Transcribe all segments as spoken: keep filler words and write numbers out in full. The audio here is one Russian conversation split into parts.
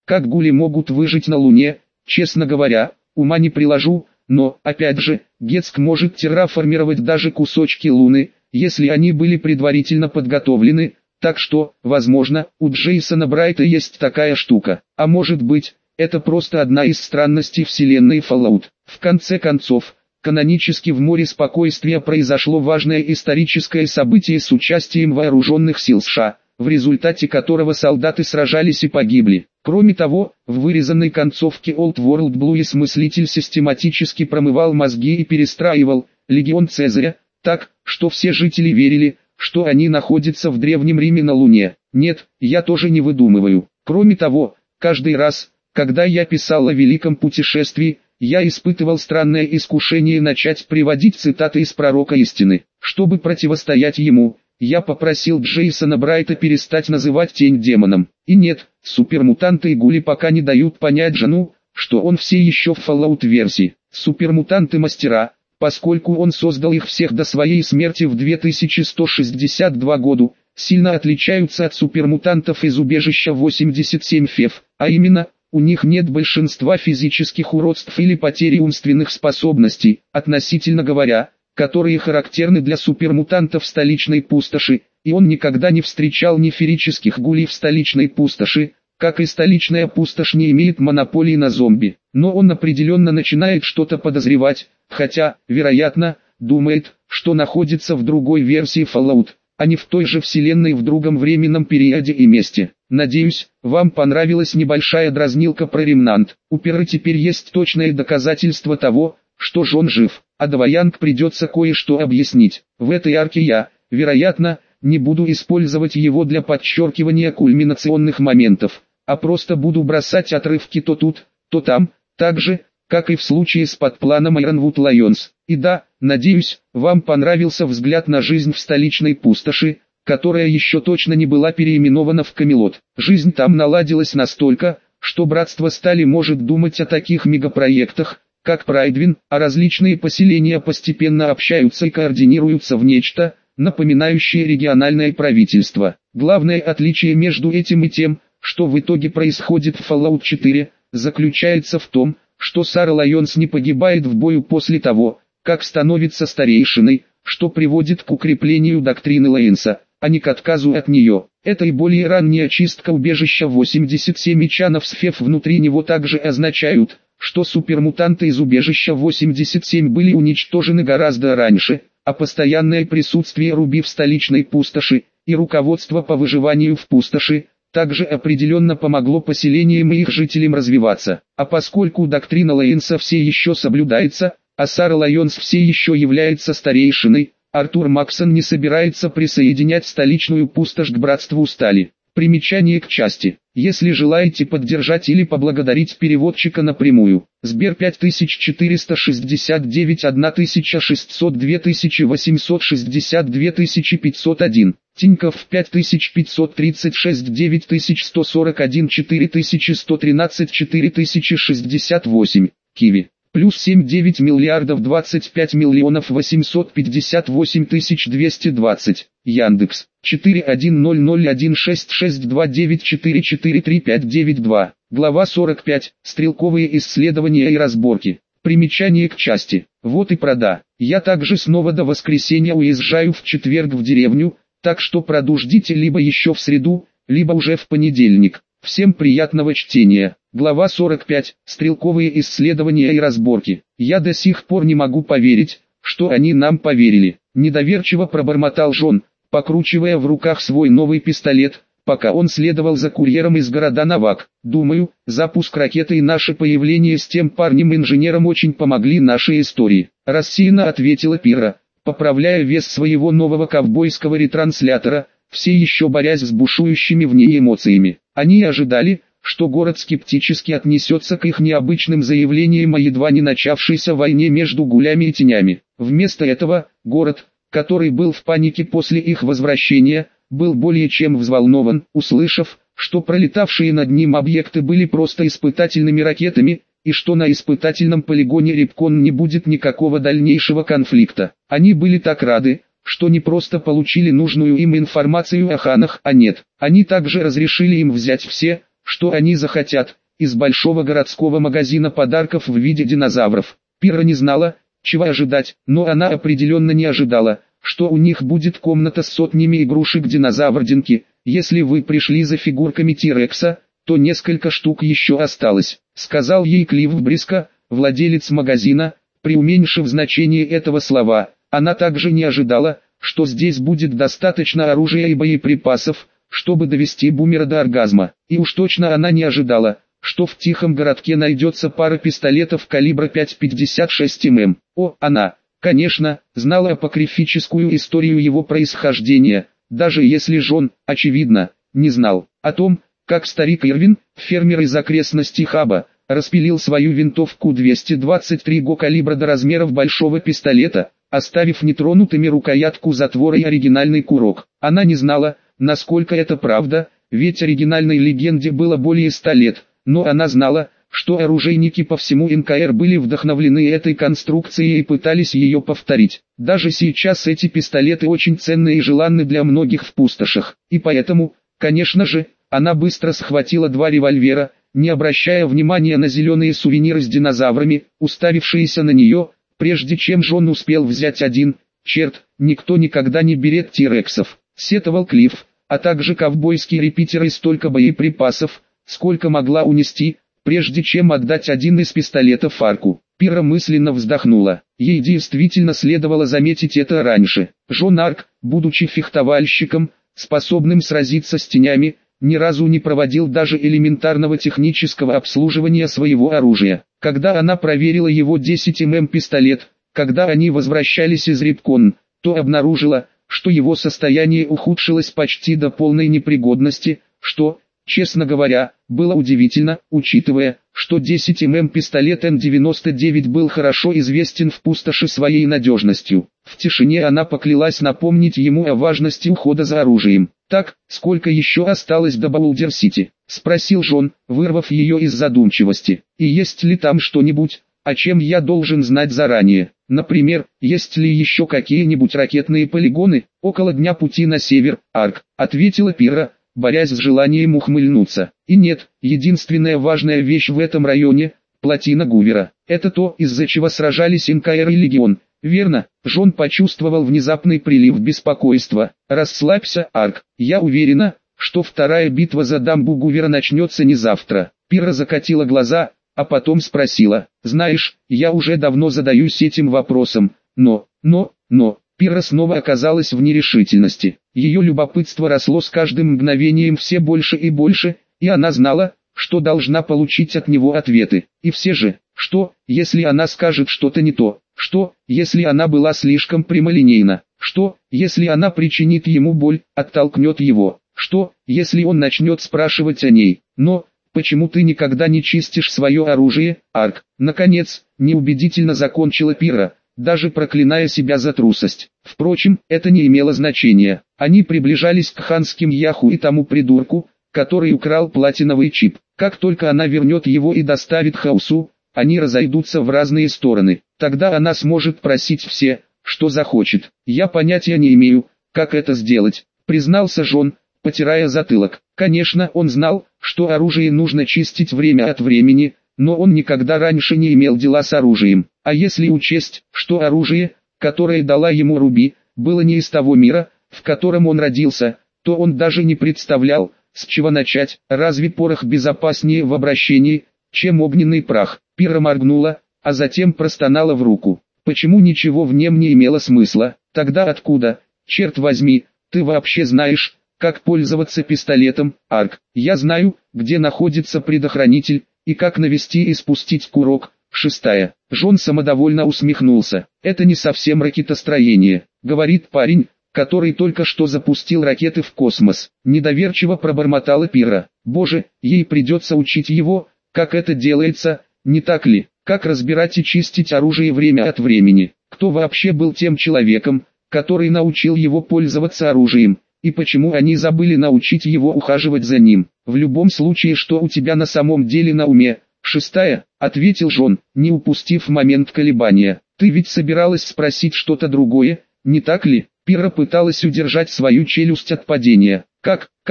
Как гули могут выжить на Луне, честно говоря, ума не приложу, но, опять же, Гетск может терраформировать даже кусочки Луны, если они были предварительно подготовлены, так что, возможно, у Джейсона Брайта есть такая штука. А может быть, это просто одна из странностей вселенной Fallout. В конце концов, канонически в море спокойствия произошло важное историческое событие с участием вооруженных сил США, в результате которого солдаты сражались и погибли. Кроме того, в вырезанной концовке Old World Blues мыслитель систематически промывал мозги и перестраивал легион Цезаря, так, что все жители верили, что они находятся в Древнем Риме на Луне. Нет, я тоже не выдумываю. Кроме того, каждый раз, когда я писал о великом путешествии, я испытывал странное искушение начать приводить цитаты из Пророка Истины. Чтобы противостоять ему, я попросил Джейсона Брайта перестать называть тень демоном. И нет, супермутанты и гули пока не дают понять Джону, что он все еще в Fallout-версии. Супермутанты-мастера, поскольку он создал их всех до своей смерти в две тысячи сто шестьдесят втором году, сильно отличаются от супермутантов из убежища восемьдесят семь эф эф, а именно, у них нет большинства физических уродств или потери умственных способностей, относительно говоря, которые характерны для супермутантов столичной пустоши, и он никогда не встречал ни ферических гулей в столичной пустоши, как и столичная пустошь не имеет монополии на зомби. Но он определенно начинает что-то подозревать, хотя, вероятно, думает, что находится в другой версии Fallout, а не в той же вселенной в другом временном периоде и месте. Надеюсь, вам понравилась небольшая дразнилка про Ремнант. У Перы теперь есть точное доказательство того, что Джон жив, а Двоянг придется кое-что объяснить. В этой арке я, вероятно, не буду использовать его для подчеркивания кульминационных моментов, а просто буду бросать отрывки то тут, то там, так же, как и в случае с подпланом Ironwood Lions. И да, надеюсь, вам понравился взгляд на жизнь в столичной пустоши, которая еще точно не была переименована в Камелот. Жизнь там наладилась настолько, что братство стали может думать о таких мегапроектах, как Прайдвин, а различные поселения постепенно общаются и координируются в нечто, напоминающее региональное правительство. Главное отличие между этим и тем, что в итоге происходит в Fallout четыре, заключается в том, что Сара Лайонс не погибает в бою после того, как становится старейшиной, что приводит к укреплению доктрины Лейнса, а не к отказу от нее. Это и более ранняя чистка убежища восемьдесят семь и чанов с эф эф внутри него также означают, что супермутанты из убежища восемьдесят семь были уничтожены гораздо раньше, а постоянное присутствие Руби в столичной пустоши и руководство по выживанию в пустоши также определенно помогло поселениям и их жителям развиваться. А поскольку доктрина Лейнса все еще соблюдается, а Сара Лайонс все еще является старейшиной, Артур Максон не собирается присоединять столичную пустошь к братству Стали. Примечание к части. Если желаете поддержать или поблагодарить переводчика напрямую, Сбер пять тысяч четыреста шестьдесят девять тысяча шестьсот два тысячи восемьсот шестьдесят два тысячи пятьсот один, Тинькофф пять тысяч пятьсот тридцать шесть девять тысяч сто сорок один четыре тысячи сто тринадцать четыре тысячи шестьдесят восемь, Киви. Плюс семь девять миллиардов двадцать пять миллионов восемьсот пятьдесят восемь тысяч двести двадцать. Яндекс. четыре один ноль ноль один шесть шесть два девять четыре четыре три пять девять два. Глава сорок пять. Стрелковые исследования и разборки. Примечание к части. Вот и прода. Я также снова до воскресенья уезжаю в четверг в деревню, так что продуждите либо еще в среду, либо уже в понедельник. Всем приятного чтения. Глава сорок пять. Стрелковые исследования и разборки. Я до сих пор не могу поверить, что они нам поверили. Недоверчиво пробормотал Джон, покручивая в руках свой новый пистолет, пока он следовал за курьером из города Навак. Думаю, запуск ракеты и наше появление с тем парнем-инженером очень помогли нашей истории. Рассеянно ответила Пира, поправляя вес своего нового ковбойского ретранслятора, все еще борясь с бушующими в ней эмоциями. Они ожидали, что город скептически отнесется к их необычным заявлениям о едва не начавшейся войне между гулями и тенями. Вместо этого, город, который был в панике после их возвращения, был более чем взволнован, услышав, что пролетавшие над ним объекты были просто испытательными ракетами, и что на испытательном полигоне Рипкон не будет никакого дальнейшего конфликта. Они были так рады, что не просто получили нужную им информацию о ханах, а нет, они также разрешили им взять все, что они захотят, из большого городского магазина подарков в виде динозавров. Пирра не знала, чего ожидать, но она определенно не ожидала, что у них будет комната с сотнями игрушек динозаврдинки. Если вы пришли за фигурками Ти-Рекса, то несколько штук еще осталось, сказал ей Клифф Бриско, владелец магазина, преуменьшив значение этого слова. Она также не ожидала, что здесь будет достаточно оружия и боеприпасов, чтобы довести Бумера до оргазма. И уж точно она не ожидала, что в тихом городке найдется пара пистолетов калибра пять пятьдесят шесть миллиметров. О, она, конечно, знала апокрифическую историю его происхождения, даже если Джон, очевидно, не знал о том, как старик Ирвин, фермер из окрестностей Хаба, распилил свою винтовку двести двадцать три го калибра до размеров большого пистолета, оставив нетронутыми рукоятку затвора и оригинальный курок. Она не знала, насколько это правда, ведь оригинальной легенде было более ста лет, но она знала, что оружейники по всему эн ка эр были вдохновлены этой конструкцией и пытались ее повторить. Даже сейчас эти пистолеты очень ценны и желанны для многих в пустошах, и поэтому, конечно же, она быстро схватила два револьвера, не обращая внимания на зеленые сувениры с динозаврами, уставившиеся на нее, прежде чем Джон успел взять один. «Черт, никто никогда не берет Ти-Рексов», — сетовал Клифф, а также ковбойские репитеры столько боеприпасов, сколько могла унести, прежде чем отдать один из пистолетов Арку. Пирра мысленно вздохнула. Ей действительно следовало заметить это раньше. Джон Арк, будучи фехтовальщиком, способным сразиться с тенями, ни разу не проводил даже элементарного технического обслуживания своего оружия. Когда она проверила его десять миллиметров пистолет, когда они возвращались из Рипкон, то обнаружила, что его состояние ухудшилось почти до полной непригодности, что, честно говоря, было удивительно, учитывая, что десять миллиметров пистолет эн девяносто девять был хорошо известен в пустоши своей надежностью. В тишине она поклялась напомнить ему о важности ухода за оружием. «Так, сколько еще осталось до Боулдер-Сити?» — спросил Джон, вырвав ее из задумчивости. «И есть ли там что-нибудь, о чем я должен знать заранее? Например, есть ли еще какие-нибудь ракетные полигоны?» «Около дня пути на север, Арк», — ответила Пирра, борясь с желанием ухмыльнуться. «И нет, единственная важная вещь в этом районе — плотина Гувера. Это то, из-за чего сражались эн ка эр и Легион». «Верно», — Джон почувствовал внезапный прилив беспокойства. «Расслабься, Арк, я уверена, что вторая битва за дамбу Гувера начнется не завтра». Пирра закатила глаза, а потом спросила: «Знаешь, я уже давно задаюсь этим вопросом, но, но, но...» Пирра снова оказалась в нерешительности. Ее любопытство росло с каждым мгновением все больше и больше, и она знала, что должна получить от него ответы. И все же, что, если она скажет что-то не то? Что, если она была слишком прямолинейна? Что, если она причинит ему боль, оттолкнет его? Что, если он начнет спрашивать о ней? Но, почему ты никогда не чистишь свое оружие, Арк? Наконец, неубедительно закончила Пирра, даже проклиная себя за трусость. Впрочем, это не имело значения. Они приближались к ханским Яху и тому придурку, который украл платиновый чип. Как только она вернет его и доставит Хаусу, они разойдутся в разные стороны. Тогда она сможет просить все, что захочет. «Я понятия не имею, как это сделать», — признался Джон, потирая затылок. Конечно, он знал, что оружие нужно чистить время от времени, но он никогда раньше не имел дела с оружием. А если учесть, что оружие, которое дала ему Руби, было не из того мира, в котором он родился, то он даже не представлял, с чего начать. Разве порох безопаснее в обращении, чем огненный прах? Пирра моргнула, а затем простонала в руку. Почему ничего в нем не имело смысла? Тогда откуда, черт возьми, ты вообще знаешь, как пользоваться пистолетом, Арк? Я знаю, где находится предохранитель, и как навести и спустить курок. Шестая. Джон самодовольно усмехнулся. Это не совсем ракетостроение, говорит парень, который только что запустил ракеты в космос. Недоверчиво пробормотала Пирра. Боже, ей придется учить его, как это делается, не так ли? Как разбирать и чистить оружие время от времени? Кто вообще был тем человеком, который научил его пользоваться оружием? И почему они забыли научить его ухаживать за ним? В любом случае, что у тебя на самом деле на уме? Шестая, ответил Джон, не упустив момент колебания. Ты ведь собиралась спросить что-то другое, не так ли? Пирра пыталась удержать свою челюсть от падения. Как, как,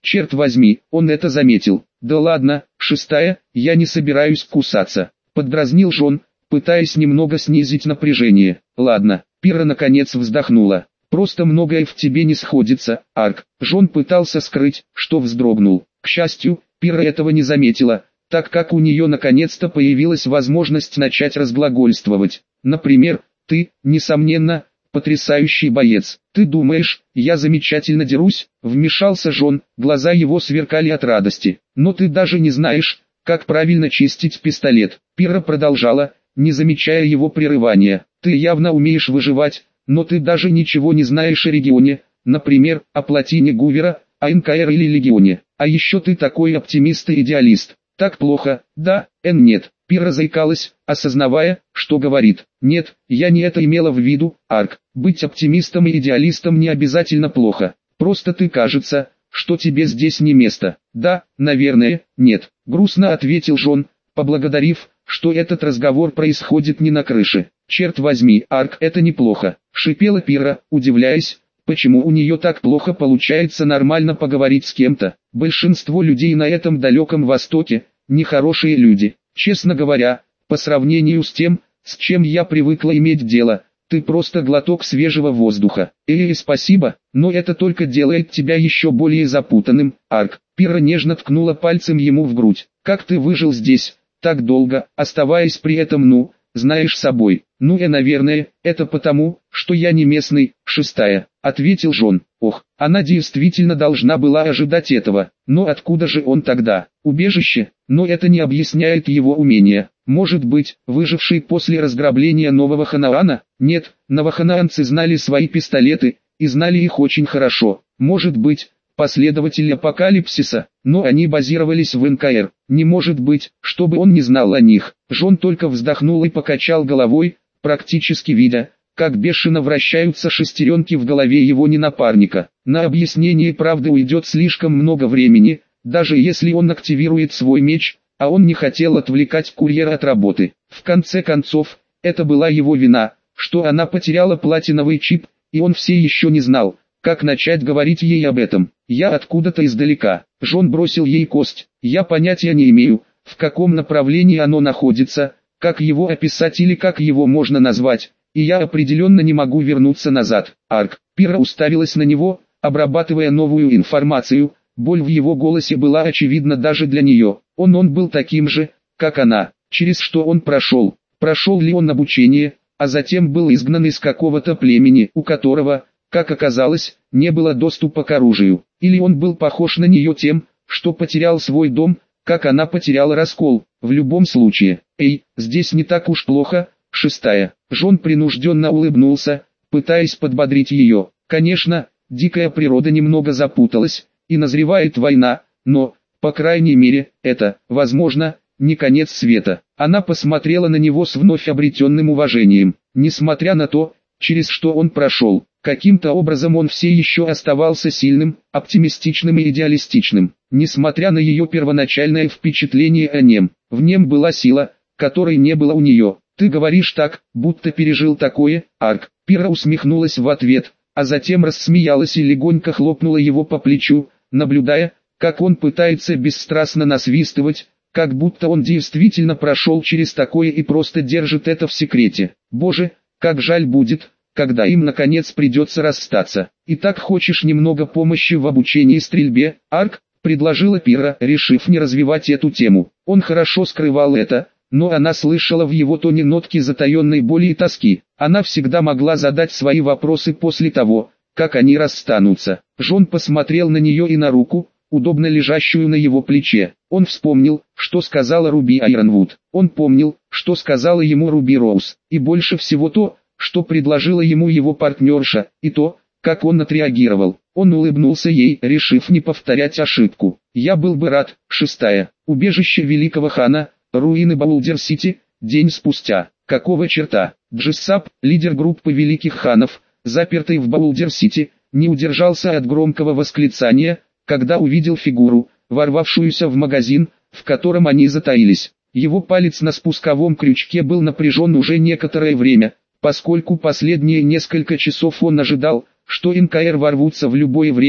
Черт возьми, он это заметил. Да ладно, шестая, я не собираюсь кусаться. Поддразнил Джон, пытаясь немного снизить напряжение. Ладно, Пира наконец вздохнула. Просто многое в тебе не сходится, Арк. Джон пытался скрыть, что вздрогнул. К счастью, Пира этого не заметила, так как у нее наконец-то появилась возможность начать разглагольствовать. Например, ты, несомненно, потрясающий боец. Ты думаешь, я замечательно дерусь? Вмешался Джон, глаза его сверкали от радости. Но ты даже не знаешь, как правильно чистить пистолет. Пира продолжала, не замечая его прерывания. Ты явно умеешь выживать, но ты даже ничего не знаешь о регионе, например, о плотине Гувера, о эн ка эр или легионе. А еще ты такой оптимист и идеалист. Так плохо, да, Эн нет. Пира заикалась, осознавая, что говорит. Нет, я не это имела в виду, Арк. Быть оптимистом и идеалистом не обязательно плохо. Просто ты кажется, что тебе здесь не место. Да, наверное, нет. Грустно ответил Джон, поблагодарив, что этот разговор происходит не на крыше. Черт возьми, Арк, это неплохо. Шипела Пира, удивляясь, почему у нее так плохо получается нормально поговорить с кем-то. Большинство людей на этом далеком востоке, нехорошие люди. Честно говоря, по сравнению с тем, с чем я привыкла иметь дело, ты просто глоток свежего воздуха. Эй, спасибо, но это только делает тебя еще более запутанным, Арк. Пира нежно ткнула пальцем ему в грудь. Как ты выжил здесь, так долго, оставаясь при этом, ну, знаешь собой. Ну и наверное, это потому, что я не местный, шестая, ответил Джон. Ох, она действительно должна была ожидать этого. Но откуда же он тогда? Убежище? Но это не объясняет его умения. Может быть, выживший после разграбления Нового Ханаана? Нет, новоханаанцы знали свои пистолеты, и знали их очень хорошо. Может быть, последователи апокалипсиса, но они базировались в эн ка эр. Не может быть, чтобы он не знал о них. Джон только вздохнул и покачал головой, практически видя, как бешено вращаются шестеренки в голове его ненапарника. На объяснение правды уйдет слишком много времени, даже если он активирует свой меч, а он не хотел отвлекать курьера от работы. В конце концов, это была его вина, что она потеряла платиновый чип, и он все еще не знал, как начать говорить ей об этом. Я откуда-то издалека. Джон бросил ей кость. Я понятия не имею, в каком направлении оно находится, как его описать или как его можно назвать, и я определенно не могу вернуться назад. Арк. Пира уставилась на него, обрабатывая новую информацию. Боль в его голосе была очевидна даже для нее. Он он был таким же, как она. Через что он прошел? Прошел ли он обучение, а затем был изгнан из какого-то племени, у которого, как оказалось, не было доступа к оружию? Или он был похож на нее тем, что потерял свой дом, как она потеряла раскол? В любом случае, эй, здесь не так уж плохо, шестая. Джон принужденно улыбнулся, пытаясь подбодрить ее. Конечно, дикая природа немного запуталась, и назревает война, но, по крайней мере, это, возможно, не конец света. Она посмотрела на него с вновь обретенным уважением. Несмотря на то, через что он прошел, каким-то образом он все еще оставался сильным, оптимистичным и идеалистичным. Несмотря на ее первоначальное впечатление о нем, в нем была сила, которой не было у нее. «Ты говоришь так, будто пережил такое, Арк». Пира усмехнулась в ответ, а затем рассмеялась и легонько хлопнула его по плечу, наблюдая, как он пытается бесстрастно насвистывать, как будто он действительно прошел через такое и просто держит это в секрете. Боже, как жаль будет, когда им наконец придется расстаться. «Итак, хочешь немного помощи в обучении стрельбе, Арк?» — предложила Пира, решив не развивать эту тему. Он хорошо скрывал это, но она слышала в его тоне нотки затаенной боли и тоски. Она всегда могла задать свои вопросы после того, как они расстанутся. Джон посмотрел на нее и на руку, удобно лежащую на его плече. Он вспомнил, что сказала Руби Айронвуд. Он помнил, что сказала ему Руби Роуз. И больше всего то, что предложила ему его партнерша, и то, как он отреагировал. Он улыбнулся ей, решив не повторять ошибку. «Я был бы рад, шестая. Убежище Великого Хана, руины Баулдер-Сити, день спустя. Какого черта?» Джессап, лидер группы Великих Ханов, запертый в Баулдер-Сити, не удержался от громкого восклицания, когда увидел фигуру, ворвавшуюся в магазин, в котором они затаились. Его палец на спусковом крючке был напряжен уже некоторое время, поскольку последние несколько часов он ожидал, что эн ка эр ворвутся в любое время,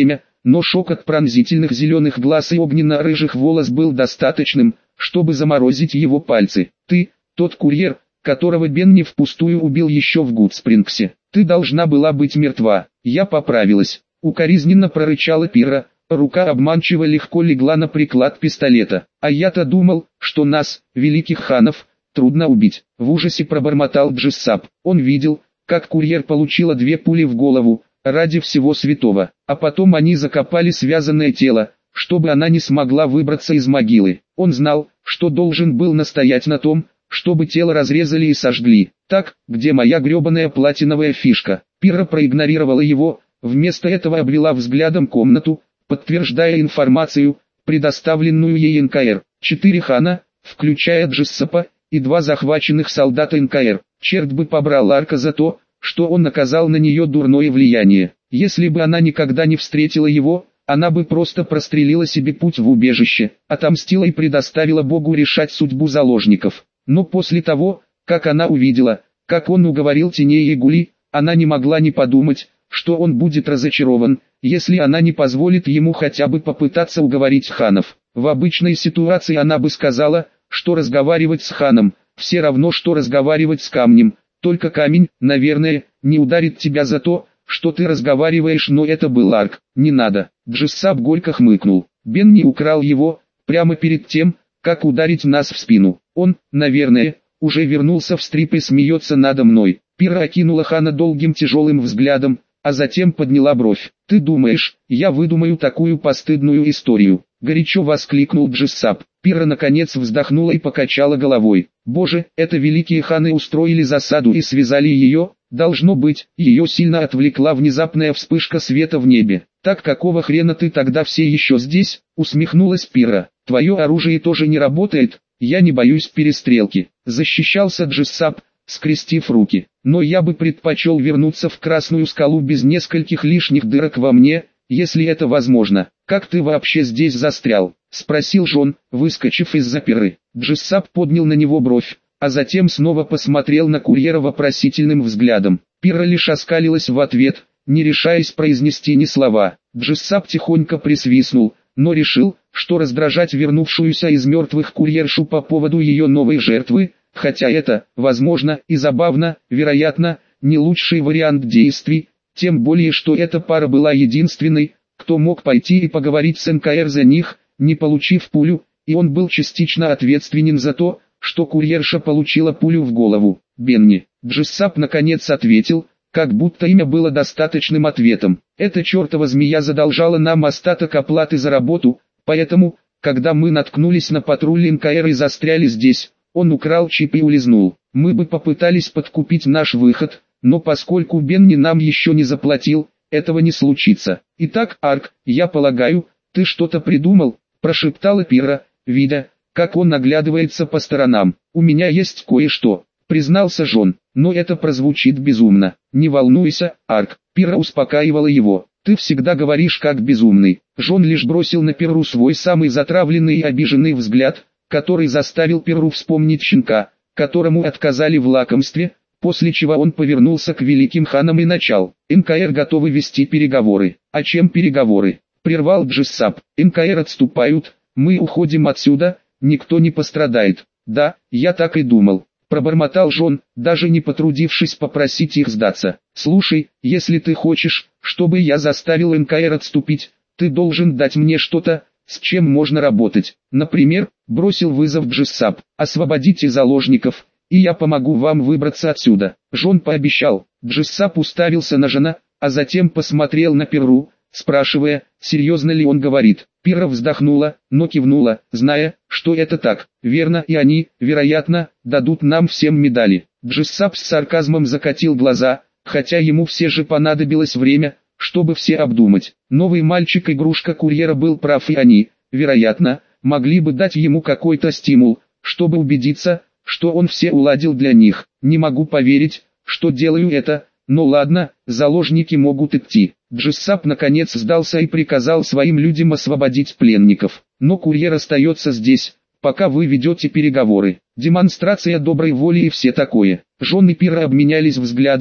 но шок от пронзительных зеленых глаз и огненно-рыжих волос был достаточным, чтобы заморозить его пальцы. «Ты, тот курьер, которого Бенни впустую убил еще в Гудспрингсе. Ты должна была быть мертва». Я поправилась. Укоризненно прорычала Пирра, рука обманчиво легко легла на приклад пистолета. «А я-то думал, что нас, великих ханов, трудно убить», — в ужасе пробормотал Джессап. Он видел, как курьер получила две пули в голову, ради всего святого, а потом они закопали связанное тело, чтобы она не смогла выбраться из могилы. Он знал, что должен был настоять на том, чтобы тело разрезали и сожгли. «Так, где моя гребаная платиновая фишка?» Пирра проигнорировала его, вместо этого обвела взглядом комнату, подтверждая информацию, предоставленную ей эн ка эр. Четыре хана, включая Джессапа, и два захваченных солдата эн ка эр. Черт бы побрал Арка за то, что он оказал на нее дурное влияние. Если бы она никогда не встретила его, она бы просто прострелила себе путь в убежище, отомстила и предоставила Богу решать судьбу заложников. Но после того, как она увидела, как он уговорил теней и Гули, она не могла не подумать, что он будет разочарован, если она не позволит ему хотя бы попытаться уговорить ханов. В обычной ситуации она бы сказала, что разговаривать с ханом, все равно что разговаривать с камнем, только камень, наверное, не ударит тебя за то, что ты разговариваешь, но это был Арк. «Не надо», — Джессап горько хмыкнул. «Бенни украл его, прямо перед тем, как ударить нас в спину. Он, наверное, уже вернулся в стрип и смеется надо мной». Пирра окинула хана долгим тяжелым взглядом, а затем подняла бровь. «Ты думаешь, я выдумаю такую постыдную историю?» — горячо воскликнул Джессап. Пирра наконец вздохнула и покачала головой. «Боже, это великие ханы устроили засаду и связали ее?» Должно быть, ее сильно отвлекла внезапная вспышка света в небе. «Так какого хрена ты тогда все еще здесь?» — усмехнулась Пирра. «Твое оружие тоже не работает, я не боюсь перестрелки», — защищался Джессап, скрестив руки. «Но я бы предпочел вернуться в Красную Скалу без нескольких лишних дырок во мне, если это возможно». «Как ты вообще здесь застрял?» — спросил Жон, выскочив из-за Пирры. Джессап поднял на него бровь, а затем снова посмотрел на курьера вопросительным взглядом. Пирра лишь оскалилась в ответ, не решаясь произнести ни слова. Джессап тихонько присвистнул, но решил, что раздражать вернувшуюся из мертвых курьершу по поводу ее новой жертвы, хотя это, возможно, и забавно, вероятно, не лучший вариант действий, тем более что эта пара была единственной, кто мог пойти и поговорить с эн ка эр за них, не получив пулю, и он был частично ответственен за то, что курьерша получила пулю в голову. «Бенни», — Джессап наконец ответил, как будто имя было достаточным ответом. «Эта чертова змея задолжала нам остаток оплаты за работу, поэтому, когда мы наткнулись на патруль эн ка эр и застряли здесь, он украл чип и улизнул. Мы бы попытались подкупить наш выход, но поскольку Бенни нам еще не заплатил, этого не случится. Итак, Арк, я полагаю, ты что-то придумал?» — прошептала Пирра, видя, как он оглядывается по сторонам. «У меня есть кое-что», — признался Жон, — «но это прозвучит безумно». «Не волнуйся, Арк», — Пирра успокаивала его. «Ты всегда говоришь как безумный». Жон лишь бросил на Пирру свой самый затравленный и обиженный взгляд, который заставил Пирру вспомнить щенка, которому отказали в лакомстве, после чего он повернулся к великим ханам и начал. «эн ка эр готовы вести переговоры». «О чем переговоры?» — прервал Джессап. «эн ка эр отступают, мы уходим отсюда, никто не пострадает». «Да, я так и думал», — пробормотал Жон, даже не потрудившись попросить их сдаться. «Слушай, если ты хочешь, чтобы я заставил эн ка эр отступить, ты должен дать мне что-то, с чем можно работать. Например, бросил вызов Джессап, освободите заложников, и я помогу вам выбраться отсюда». Жон пообещал. Джессап уставился на Жона, а затем посмотрел на Пирру, спрашивая, серьезно ли он говорит. Пирра вздохнула, но кивнула, зная, что это так. «Верно, и они, вероятно, дадут нам всем медали». Джессап с сарказмом закатил глаза, хотя ему все же понадобилось время, чтобы все обдумать. Новый мальчик-игрушка курьера был прав, и они, вероятно, могли бы дать ему какой-то стимул, чтобы убедиться, что он все уладил для них. «Не могу поверить, что делаю это, но ладно, заложники могут идти». Джессап наконец сдался и приказал своим людям освободить пленников. «Но курьер остается здесь, пока вы ведете переговоры. Демонстрация доброй воли и все такое». Жон и Пирра обменялись взглядами,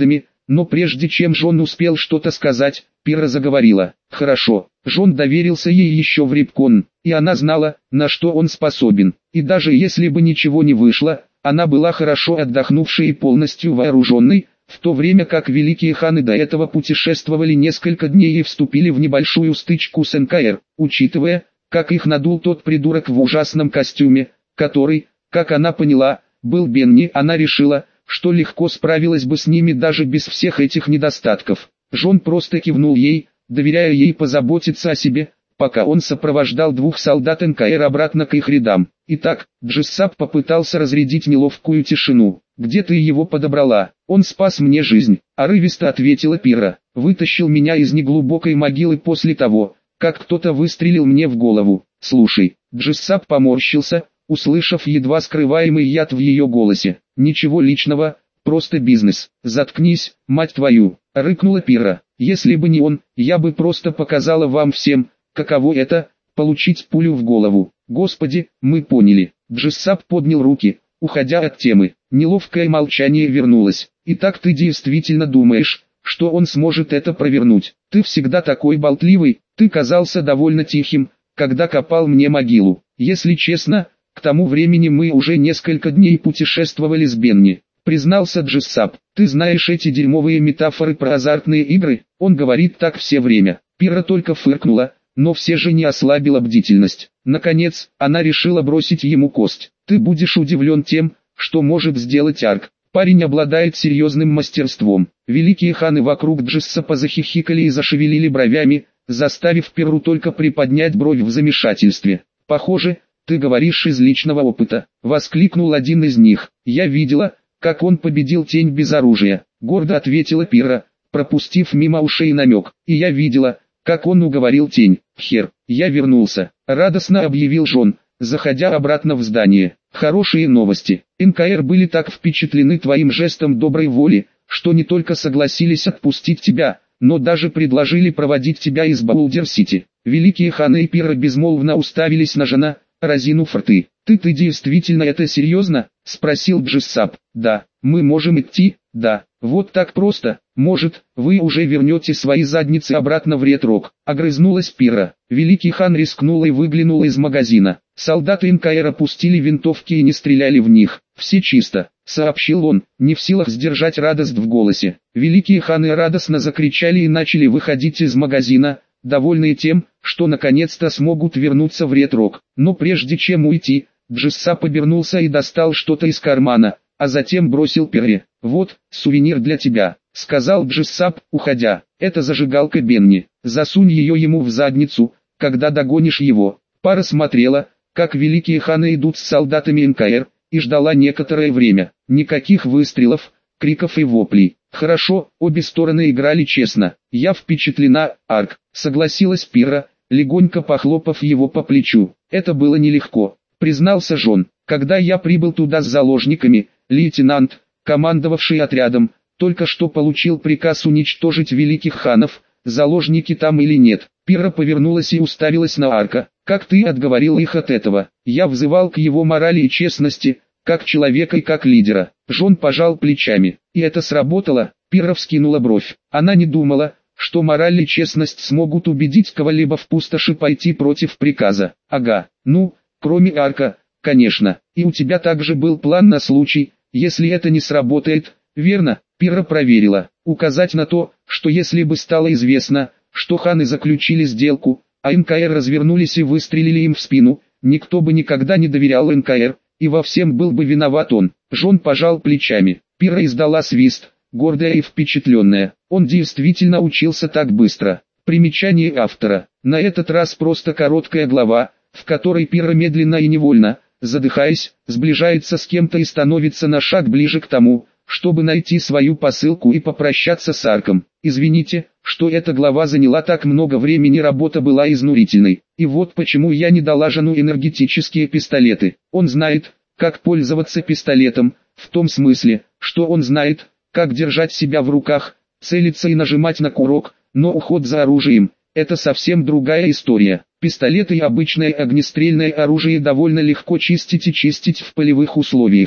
но прежде чем Джон успел что-то сказать, Пирра заговорила. Хорошо, Джон доверился ей еще в Рипкон, и она знала, на что он способен. И даже если бы ничего не вышло, она была хорошо отдохнувшей и полностью вооруженной, в то время как великие ханы до этого путешествовали несколько дней и вступили в небольшую стычку с эн ка эр, учитывая, как их надул тот придурок в ужасном костюме, который, как она поняла, был Бенни. Она решила, что легко справилась бы с ними даже без всех этих недостатков. Джон просто кивнул ей, доверяя ей позаботиться о себе, пока он сопровождал двух солдат эн ка эр обратно к их рядам. Итак, Джессап попытался разрядить неловкую тишину. «Где ты его подобрала?» «Он спас мне жизнь», — отрывисто ответила Пирра. «Вытащил меня из неглубокой могилы после того, как кто-то выстрелил мне в голову». «Слушай», — Джессап поморщился, услышав едва скрываемый яд в ее голосе. «Ничего личного, просто бизнес». «Заткнись, мать твою», — рыкнула Пирра. «Если бы не он, я бы просто показала вам всем, каково это — получить пулю в голову». «Господи, мы поняли». Джессап поднял руки, уходя от темы. Неловкое молчание вернулось. «Итак ты действительно думаешь, что он сможет это провернуть? Ты всегда такой болтливый, ты казался довольно тихим, когда копал мне могилу. Если честно, к тому времени мы уже несколько дней путешествовали с Бенни», признался Джессап. «Ты знаешь эти дерьмовые метафоры про азартные игры? Он говорит так все время». Пирра только фыркнула, но все же не ослабила бдительность. Наконец, она решила бросить ему кость. «Ты будешь удивлен тем, что может сделать Арк. Парень обладает серьезным мастерством». Великие ханы вокруг Джессапа захихикали и зашевелили бровями, заставив Пирру только приподнять бровь в замешательстве. «Похоже, ты говоришь из личного опыта», — воскликнул один из них. «Я видела, как он победил тень без оружия», — гордо ответила Пирра, пропустив мимо ушей намек. «И я видела, как он уговорил тень». «Хер, я вернулся», — радостно объявил Джон, заходя обратно в здание. «Хорошие новости. эн ка эр были так впечатлены твоим жестом доброй воли, что не только согласились отпустить тебя, но даже предложили проводить тебя из Боулдер-Сити». Великие ханы и Пирра безмолвно уставились на Джона, разинув рты. «Ты ты действительно это серьезно?» — спросил Джессап. «Да, мы можем идти, да, вот так просто. Может, вы уже вернете свои задницы обратно в Ред-Рок?» — огрызнулась Пирра. Великий хан рискнул и выглянул из магазина. Солдаты эн ка эр опустили винтовки и не стреляли в них. «Все чисто», — сообщил он, не в силах сдержать радость в голосе. Великие ханы радостно закричали и начали выходить из магазина, довольные тем, что наконец-то смогут вернуться в Ред-Рок. Но прежде чем уйти, Джессап обернулся и достал что-то из кармана, а затем бросил Пирре. «Вот, сувенир для тебя», — сказал Джессап, уходя. «Это зажигалка Бенни. Засунь ее ему в задницу, когда догонишь его». Пара смотрела, как великие ханы идут с солдатами эн ка эр, и ждала некоторое время. Никаких выстрелов, криков и воплей. «Хорошо, обе стороны играли честно. Я впечатлена, Арк», — согласилась Пирра, легонько похлопав его по плечу. «Это было нелегко», — признался Джон. «Когда я прибыл туда с заложниками, лейтенант, командовавший отрядом, только что получил приказ уничтожить великих ханов, заложники там или нет». Пирра повернулась и уставилась на Арка. «Как ты отговорил их от этого?» «Я взывал к его морали и честности, как человека и как лидера». Джон пожал плечами. «И это сработало?» Пирра вскинула бровь. Она не думала, что мораль и честность смогут убедить кого-либо в пустоши пойти против приказа. «Ага, ну, кроме Арка, конечно. И у тебя также был план на случай, если это не сработает, верно?» Пирра проверила. «Указать на то, что если бы стало известно, что ханы заключили сделку, а эн ка эр развернулись и выстрелили им в спину, никто бы никогда не доверял эн ка эр, и во всем был бы виноват он». Джон пожал плечами. Пирра издала свист, гордая и впечатленная. Он действительно учился так быстро. Примечание автора. На этот раз просто короткая глава, в которой Пирра медленно и невольно, задыхаясь, сближается с кем-то и становится на шаг ближе к тому, чтобы найти свою посылку и попрощаться с Арком. «Извините, что эта глава заняла так много времени, работа была изнурительной. И вот почему я не дала Жону энергетические пистолеты. Он знает, как пользоваться пистолетом, в том смысле, что он знает, как держать себя в руках, целиться и нажимать на курок, но уход за оружием – это совсем другая история. Пистолеты и обычное огнестрельное оружие довольно легко чистить и чистить в полевых условиях.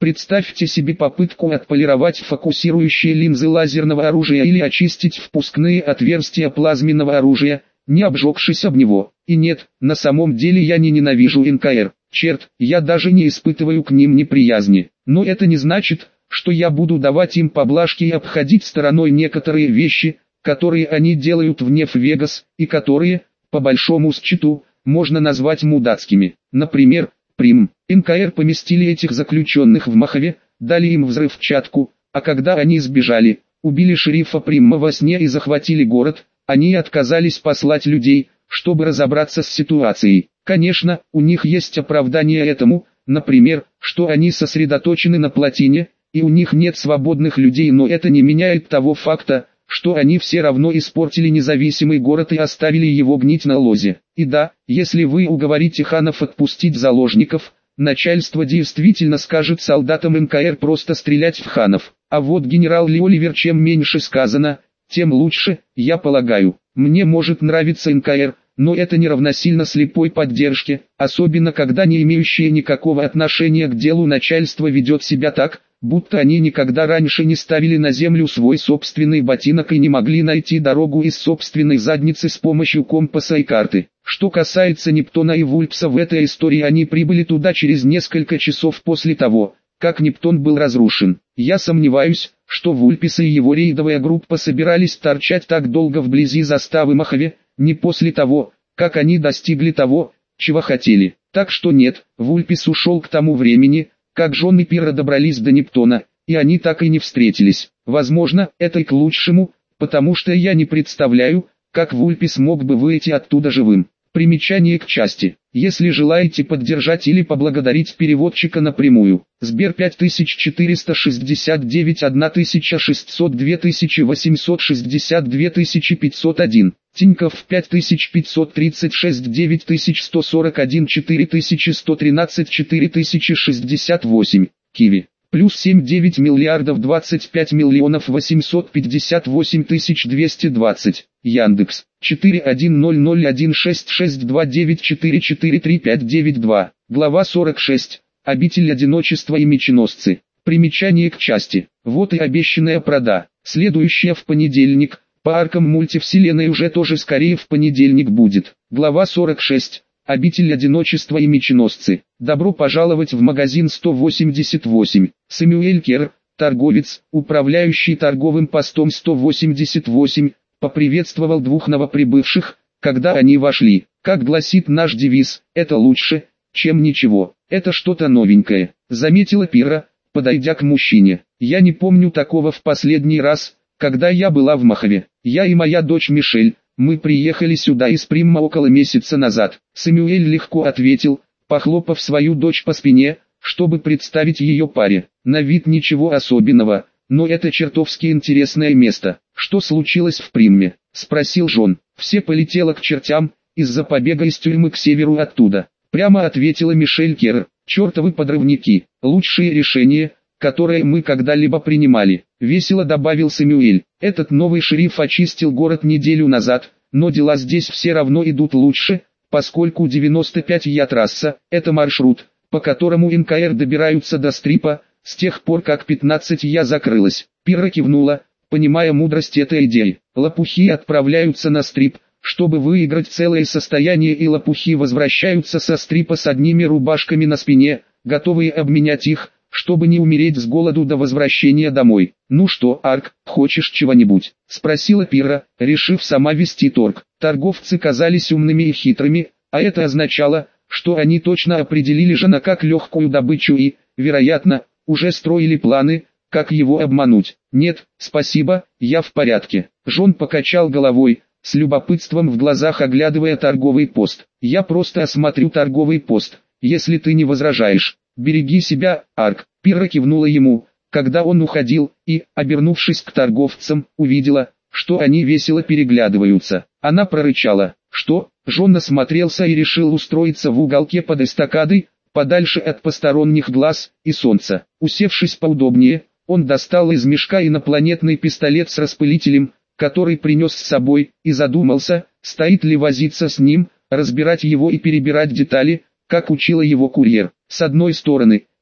Представьте себе попытку отполировать фокусирующие линзы лазерного оружия или очистить впускные отверстия плазменного оружия, не обжегшись об него. И нет, на самом деле я не ненавижу эн ка эр. Черт, я даже не испытываю к ним неприязни. Но это не значит, что я буду давать им поблажки и обходить стороной некоторые вещи, которые они делают в Неф-Вегас, и которые, по большому счету, можно назвать мудацкими. Например, Прим. эн ка эр поместили этих заключенных в Мохаве, дали им взрывчатку, а когда они сбежали, убили шерифа Примма во сне и захватили город, они отказались послать людей, чтобы разобраться с ситуацией. Конечно, у них есть оправдание этому, например, что они сосредоточены на плотине, и у них нет свободных людей, но это не меняет того факта, что они все равно испортили независимый город и оставили его гнить на лозе. И да, если вы уговорите ханов отпустить заложников, начальство действительно скажет солдатам эн ка эр просто стрелять в ханов. А вот генерал Ли Оливер, чем меньше сказано, тем лучше, я полагаю. Мне может нравиться эн ка эр, но это не равносильно слепой поддержке, особенно когда не имеющее никакого отношения к делу начальство ведет себя так, будто они никогда раньше не ставили на землю свой собственный ботинок и не могли найти дорогу из собственной задницы с помощью компаса и карты. Что касается Нептуна и Вульпса, в этой истории они прибыли туда через несколько часов после того, как Нептун был разрушен. Я сомневаюсь, что Вульпис и его рейдовая группа собирались торчать так долго вблизи заставы Мохаве, не после того, как они достигли того, чего хотели. Так что нет, Вульпис ушел к тому времени, как Джон и Пирра добрались до Нептуна, и они так и не встретились. Возможно, это и к лучшему, потому что я не представляю, как Вульпис мог бы выйти оттуда живым. Примечание к части. Если желаете поддержать или поблагодарить переводчика напрямую, Сбер пять тысяч четыреста шестьдесят девять тысяча шестьсот два тысячи восемьсот шестьдесят два тысячи пятьсот один, Тинькофф пять тысяч пятьсот тридцать шесть девять тысяч сто сорок один четыре тысячи сто тринадцать четыре тысячи шестьдесят восемь, Киви. Плюс семь девять миллиардов двадцать пять миллионов восемьсот пятьдесят восемь тысяч двести двадцать. Яндекс. четыре один ноль ноль один шесть шесть два девять четыре четыре три пять девять два. Глава сорок шесть. Обитель одиночества и меченосцы. Примечание к части. Вот и обещанная прода. Следующая в понедельник. По аркам мультивселенной уже тоже скорее в понедельник будет. Глава сорок шесть. Обитель одиночества и меченосцы. Добро пожаловать в магазин сто восемьдесят восемь. Сэмюэль Керр, торговец, управляющий торговым постом сто восемьдесят восемь, поприветствовал двух новоприбывших, когда они вошли. Как гласит наш девиз, это лучше, чем ничего. Это что-то новенькое, заметила Пирра, подойдя к мужчине. Я не помню такого в последний раз, когда я была в Мохаве. Я и моя дочь Мишель. Мы приехали сюда из Примма около месяца назад. Сэмюэль легко ответил, похлопав свою дочь по спине, чтобы представить ее паре. На вид ничего особенного, но это чертовски интересное место. Что случилось в Примме? Спросил Джон. Все полетело к чертям, из-за побега из тюрьмы к северу оттуда. Прямо ответила Мишель Керр. Чертовы подрывники. Лучшие решения, которые мы когда-либо принимали. Весело добавил Сэмюэль. Этот новый шериф очистил город неделю назад, но дела здесь все равно идут лучше, поскольку девяносто пять Я трасса – это маршрут, по которому эн ка эр добираются до Стрипа, с тех пор как пятнадцать Я закрылась. Пирра кивнула, понимая мудрость этой идеи. Лопухи отправляются на Стрип, чтобы выиграть целое состояние, и лопухи возвращаются со Стрипа с одними рубашками на спине, готовые обменять их, чтобы не умереть с голоду до возвращения домой. «Ну что, Арк, хочешь чего-нибудь?» – спросила Пирра, решив сама вести торг. Торговцы казались умными и хитрыми, а это означало, что они точно определили Жана как легкую добычу и, вероятно, уже строили планы, как его обмануть. «Нет, спасибо, я в порядке». Жон покачал головой, с любопытством в глазах оглядывая торговый пост. «Я просто осмотрю торговый пост, если ты не возражаешь». «Береги себя, Арк», — Пирра кивнула ему, когда он уходил, и, обернувшись к торговцам, увидела, что они весело переглядываются. Она прорычала, что, Джон осмотрелся и решил устроиться в уголке под эстакадой, подальше от посторонних глаз и солнца. Усевшись поудобнее, он достал из мешка инопланетный пистолет с распылителем, который принес с собой, и задумался, стоит ли возиться с ним, разбирать его и перебирать детали, как учила его курьер. С одной стороны,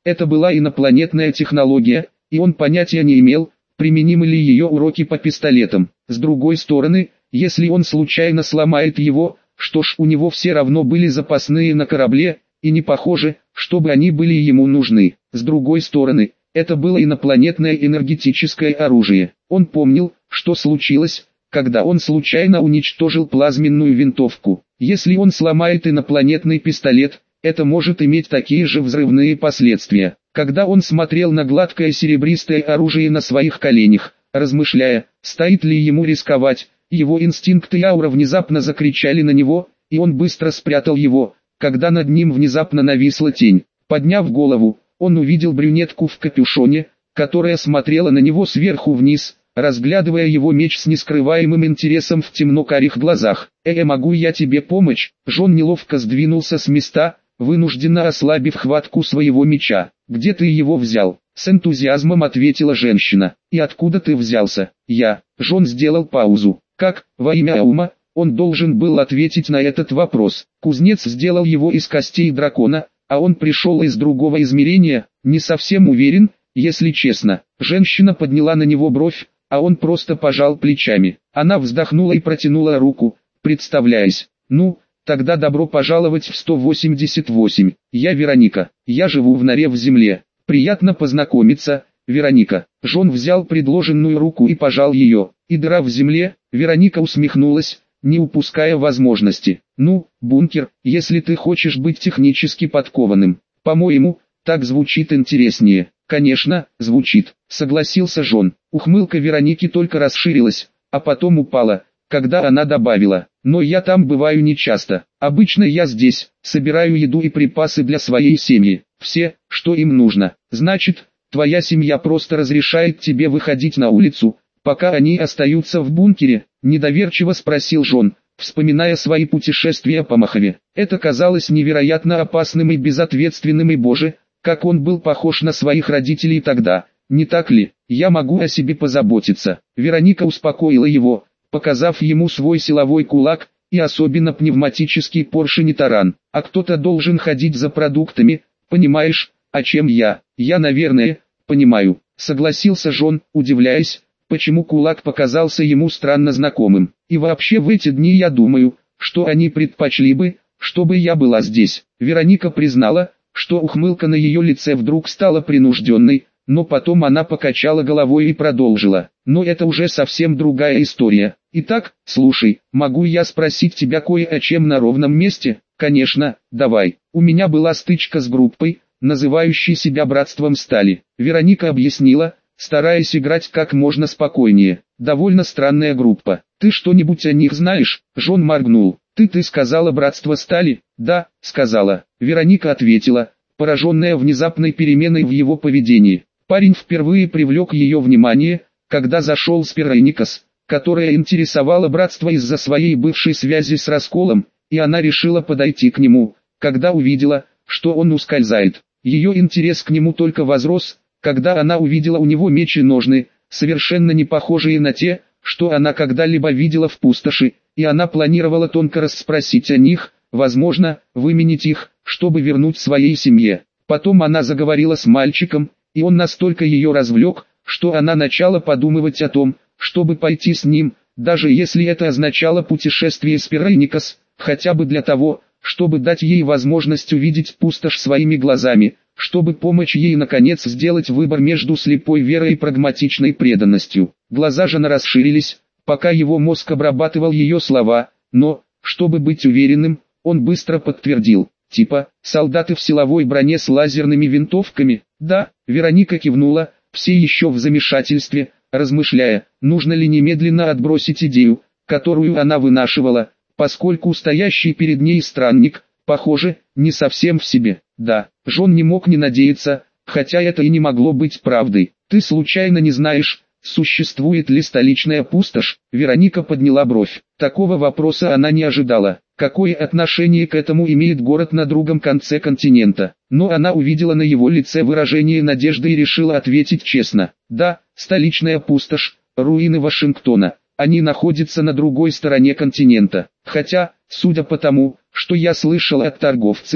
Это была инопланетная технология, и он понятия не имел, применимы ли ее уроки по пистолетам. С другой стороны, если он случайно сломает его, что ж, у него все равно были запасные на корабле, и не похоже, чтобы они были ему нужны. С другой стороны, это было инопланетное энергетическое оружие. Он помнил, что случилось, когда он случайно уничтожил плазменную винтовку. Если он сломает инопланетный пистолет, это может иметь такие же взрывные последствия. Когда он смотрел на гладкое серебристое оружие на своих коленях, размышляя, стоит ли ему рисковать, его инстинкты и аура внезапно закричали на него, и он быстро спрятал его, когда над ним внезапно нависла тень. Подняв голову, он увидел брюнетку в капюшоне, которая смотрела на него сверху вниз, разглядывая его меч с нескрываемым интересом в темно-карих глазах. «Э, могу я тебе помочь?» Джон неловко сдвинулся с места, вынужденно ослабив хватку своего меча. «Где ты его взял?» С энтузиазмом ответила женщина. «И откуда ты взялся?» «Я». Джон сделал паузу. «Как, во имя Аума?» Он должен был ответить на этот вопрос. Кузнец сделал его из костей дракона, а он пришел из другого измерения, не совсем уверен, если честно. Женщина подняла на него бровь, а он просто пожал плечами. Она вздохнула и протянула руку, представляясь. «Ну, тогда добро пожаловать в сто восемьдесят восемь. Я Вероника, я живу в норе в земле. Приятно познакомиться, Вероника». Джон взял предложенную руку и пожал ее. «И дыра в земле?» Вероника усмехнулась, не упуская возможности. «Ну, бункер, если ты хочешь быть технически подкованным. По-моему, так звучит интереснее». «Конечно, звучит», — согласился Джон. Ухмылка Вероники только расширилась, а потом упала, когда она добавила: «Но я там бываю нечасто. Обычно я здесь, собираю еду и припасы для своей семьи. Все, что им нужно. Значит, твоя семья просто разрешает тебе выходить на улицу, пока они остаются в бункере?» — недоверчиво спросил Джон, вспоминая свои путешествия по Мохаве. Это казалось невероятно опасным и безответственным, и боже, как он был похож на своих родителей тогда, не так ли? «Я могу о себе позаботиться». Вероника успокоила его, показав ему свой силовой кулак, и особенно пневматический поршень-таран. «А кто-то должен ходить за продуктами, понимаешь, а чем я?» «Я, наверное, понимаю», — согласился Джон, удивляясь, почему кулак показался ему странно знакомым. «И вообще в эти дни я думаю, что они предпочли бы, чтобы я была здесь». Вероника признала, что ухмылка на ее лице вдруг стала принужденной, но потом она покачала головой и продолжила: «Но это уже совсем другая история. Итак, слушай, могу я спросить тебя кое о чем на ровном месте?» «Конечно, давай. У меня была стычка с группой, называющей себя Братством Стали». Вероника объяснила, стараясь играть как можно спокойнее. «Довольно странная группа. Ты что-нибудь о них знаешь?» Джон моргнул. «Ты, ты сказала Братство Стали?» «Да, сказала». Вероника ответила, пораженная внезапной переменой в его поведении. Парень впервые привлек ее внимание, когда зашел с Пирейникас, которая интересовала Братство из-за своей бывшей связи с Расколом, и она решила подойти к нему, когда увидела, что он ускользает. Ее интерес к нему только возрос, когда она увидела у него меч и ножны, совершенно не похожие на те, что она когда-либо видела в пустоши, и она планировала тонко расспросить о них, возможно, выменить их, чтобы вернуть своей семье. Потом она заговорила с мальчиком, и он настолько ее развлек, что она начала подумывать о том, чтобы пойти с ним, даже если это означало путешествие с Пирейникас, хотя бы для того, чтобы дать ей возможность увидеть пустошь своими глазами, чтобы помочь ей наконец сделать выбор между слепой верой и прагматичной преданностью. Глаза Жана расширились, пока его мозг обрабатывал ее слова, но, чтобы быть уверенным, он быстро подтвердил: «Типа, солдаты в силовой броне с лазерными винтовками?» «Да», Вероника кивнула, все еще в замешательстве, размышляя, нужно ли немедленно отбросить идею, которую она вынашивала, поскольку стоящий перед ней странник, похоже, не совсем в себе. «Да», Джон не мог не надеяться, хотя это и не могло быть правдой. «Ты случайно не знаешь, существует ли столичная пустошь?» Вероника подняла бровь. Такого вопроса она не ожидала. Какое отношение к этому имеет город на другом конце континента? Но она увидела на его лице выражение надежды и решила ответить честно. «Да, столичная пустошь, руины Вашингтона. Они находятся на другой стороне континента. Хотя, судя по тому, что я слышал от торговцев,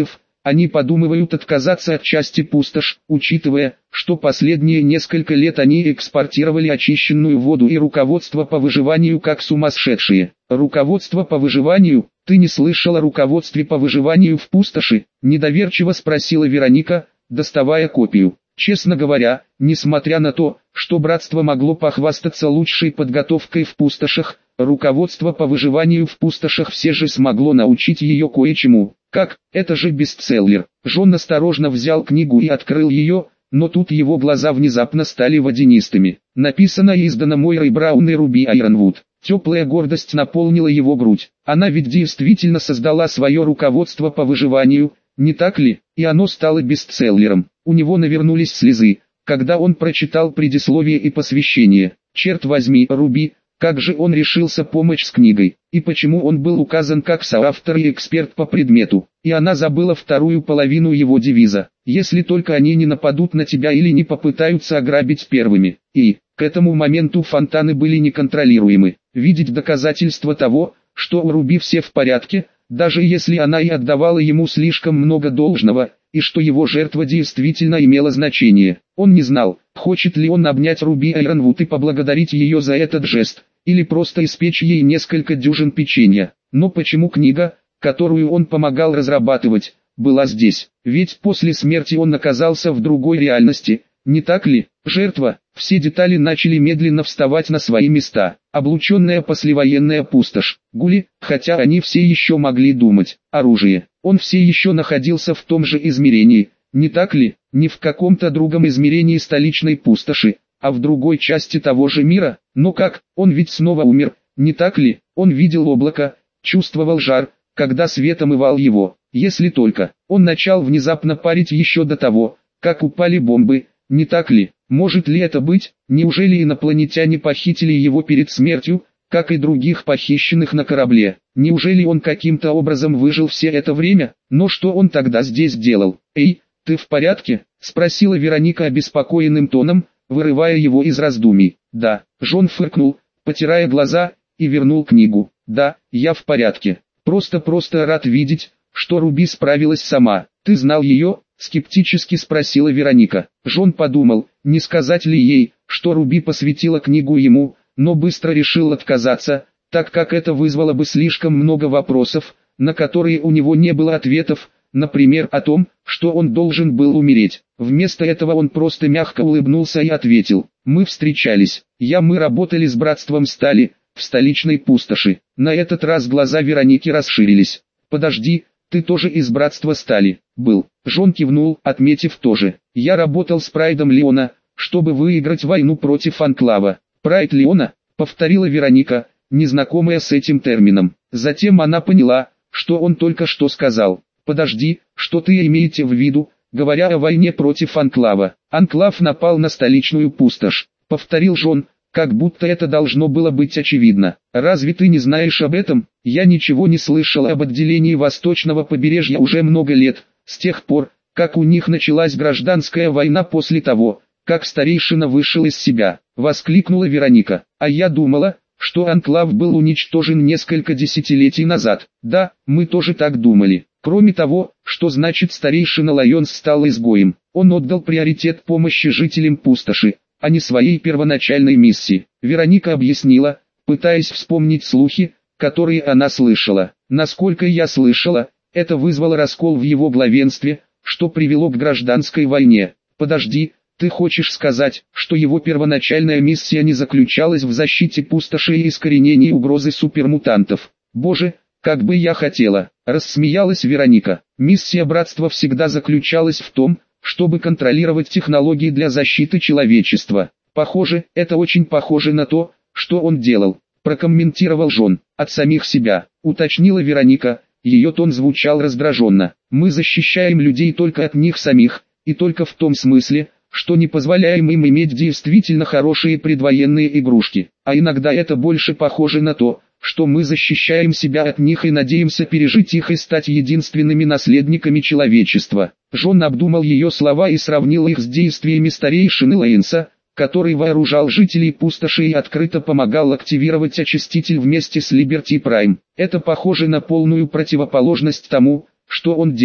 они подумывают отказаться от части пустошь, учитывая, что последние несколько лет они экспортировали очищенную воду и руководство по выживанию как сумасшедшие. Руководство по выживанию? Ты не слышал о руководстве по выживанию в пустоши? Недоверчиво спросила Вероника, доставая копию. Честно говоря, несмотря на то, что братство могло похвастаться лучшей подготовкой в пустошах, руководство по выживанию в пустошах все же смогло научить ее кое-чему. Как? Это же бестселлер. Джон осторожно взял книгу и открыл ее, но тут его глаза внезапно стали водянистыми. Написано и издано Мойрой Браун и Руби Айронвуд. Теплая гордость наполнила его грудь. Она ведь действительно создала свое руководство по выживанию, не так ли? И оно стало бестселлером. У него навернулись слезы, когда он прочитал предисловие и посвящение. Черт возьми, Руби, как же он решился помочь с книгой, и почему он был указан как соавтор и эксперт по предмету. И она забыла вторую половину его девиза: если только они не нападут на тебя или не попытаются ограбить первыми. И, к этому моменту фонтаны были неконтролируемы. Видеть доказательства того, что у Руби все в порядке, даже если она и отдавала ему слишком много должного, и что его жертва действительно имела значение. Он не знал, хочет ли он обнять Руби Айронвуд и поблагодарить ее за этот жест, или просто испечь ей несколько дюжин печенья. Но почему книга, которую он помогал разрабатывать, была здесь? Ведь после смерти он оказался в другой реальности, не так ли? Жертва. Все детали начали медленно вставать на свои места. Облученная послевоенная пустошь. Гули, хотя они все еще могли думать. Оружие. Он все еще находился в том же измерении, не так ли? Не в каком-то другом измерении столичной пустоши, а в другой части того же мира. Но как? Он ведь снова умер, не так ли? Он видел облако, чувствовал жар, когда свет омывал его. Если только он начал внезапно парить еще до того, как упали бомбы, не так ли? Может ли это быть? Неужели инопланетяне похитили его перед смертью, как и других похищенных на корабле? Неужели он каким-то образом выжил все это время? Но что он тогда здесь делал? Эй, ты в порядке? Спросила Вероника обеспокоенным тоном, вырывая его из раздумий. Да, Джон фыркнул, потирая глаза, и вернул книгу. Да, я в порядке. Просто-просто рад видеть, что Руби справилась сама. Ты знал ее? Скептически спросила Вероника. Джон подумал, не сказать ли ей, что Руби посвятила книгу ему, но быстро решил отказаться, так как это вызвало бы слишком много вопросов, на которые у него не было ответов, например о том, что он должен был умереть. Вместо этого он просто мягко улыбнулся и ответил: мы встречались, я мы работали с братством стали, в столичной пустоши. На этот раз глаза Вероники расширились. Подожди, ты тоже из братства стали? Был. Джон кивнул, отметив тоже. Я работал с Прайдом Леона, чтобы выиграть войну против Анклава. Прайд Леона, повторила Вероника, незнакомая с этим термином. Затем она поняла, что он только что сказал. Подожди, что ты имеете в виду, говоря о войне против Анклава? Анклав напал на столичную пустошь, повторил Джон, как будто это должно было быть очевидно. Разве ты не знаешь об этом? Я ничего не слышал об отделении восточного побережья уже много лет, с тех пор, как у них началась гражданская война после того, как старейшина вышел из себя, воскликнула Вероника. А я думала, что Анклав был уничтожен несколько десятилетий назад. Да, мы тоже так думали. Кроме того, что значит старейшина Лайонс стал изгоем, он отдал приоритет помощи жителям пустоши, а не своей первоначальной миссии. Вероника объяснила, пытаясь вспомнить слухи, которые она слышала. Насколько я слышала, это вызвало раскол в его главенстве, что привело к гражданской войне. Подожди, ты хочешь сказать, что его первоначальная миссия не заключалась в защите пустоши и искоренении угрозы супермутантов? Боже, как бы я хотела, рассмеялась Вероника. Миссия братства всегда заключалась в том, чтобы контролировать технологии для защиты человечества. Похоже, это очень похоже на то, что он делал, прокомментировал Джон. От самих себя, уточнила Вероника, ее тон звучал раздраженно. Мы защищаем людей только от них самих, и только в том смысле, что не позволяем им иметь действительно хорошие предвоенные игрушки. А иногда это больше похоже на то, что мы защищаем себя от них и надеемся пережить их и стать единственными наследниками человечества. Джон обдумал ее слова и сравнил их с действиями старейшины Лейнса, который вооружал жителей пустоши и открыто помогал активировать очиститель вместе с Либерти Прайм. Это похоже на полную противоположность тому, что он делал.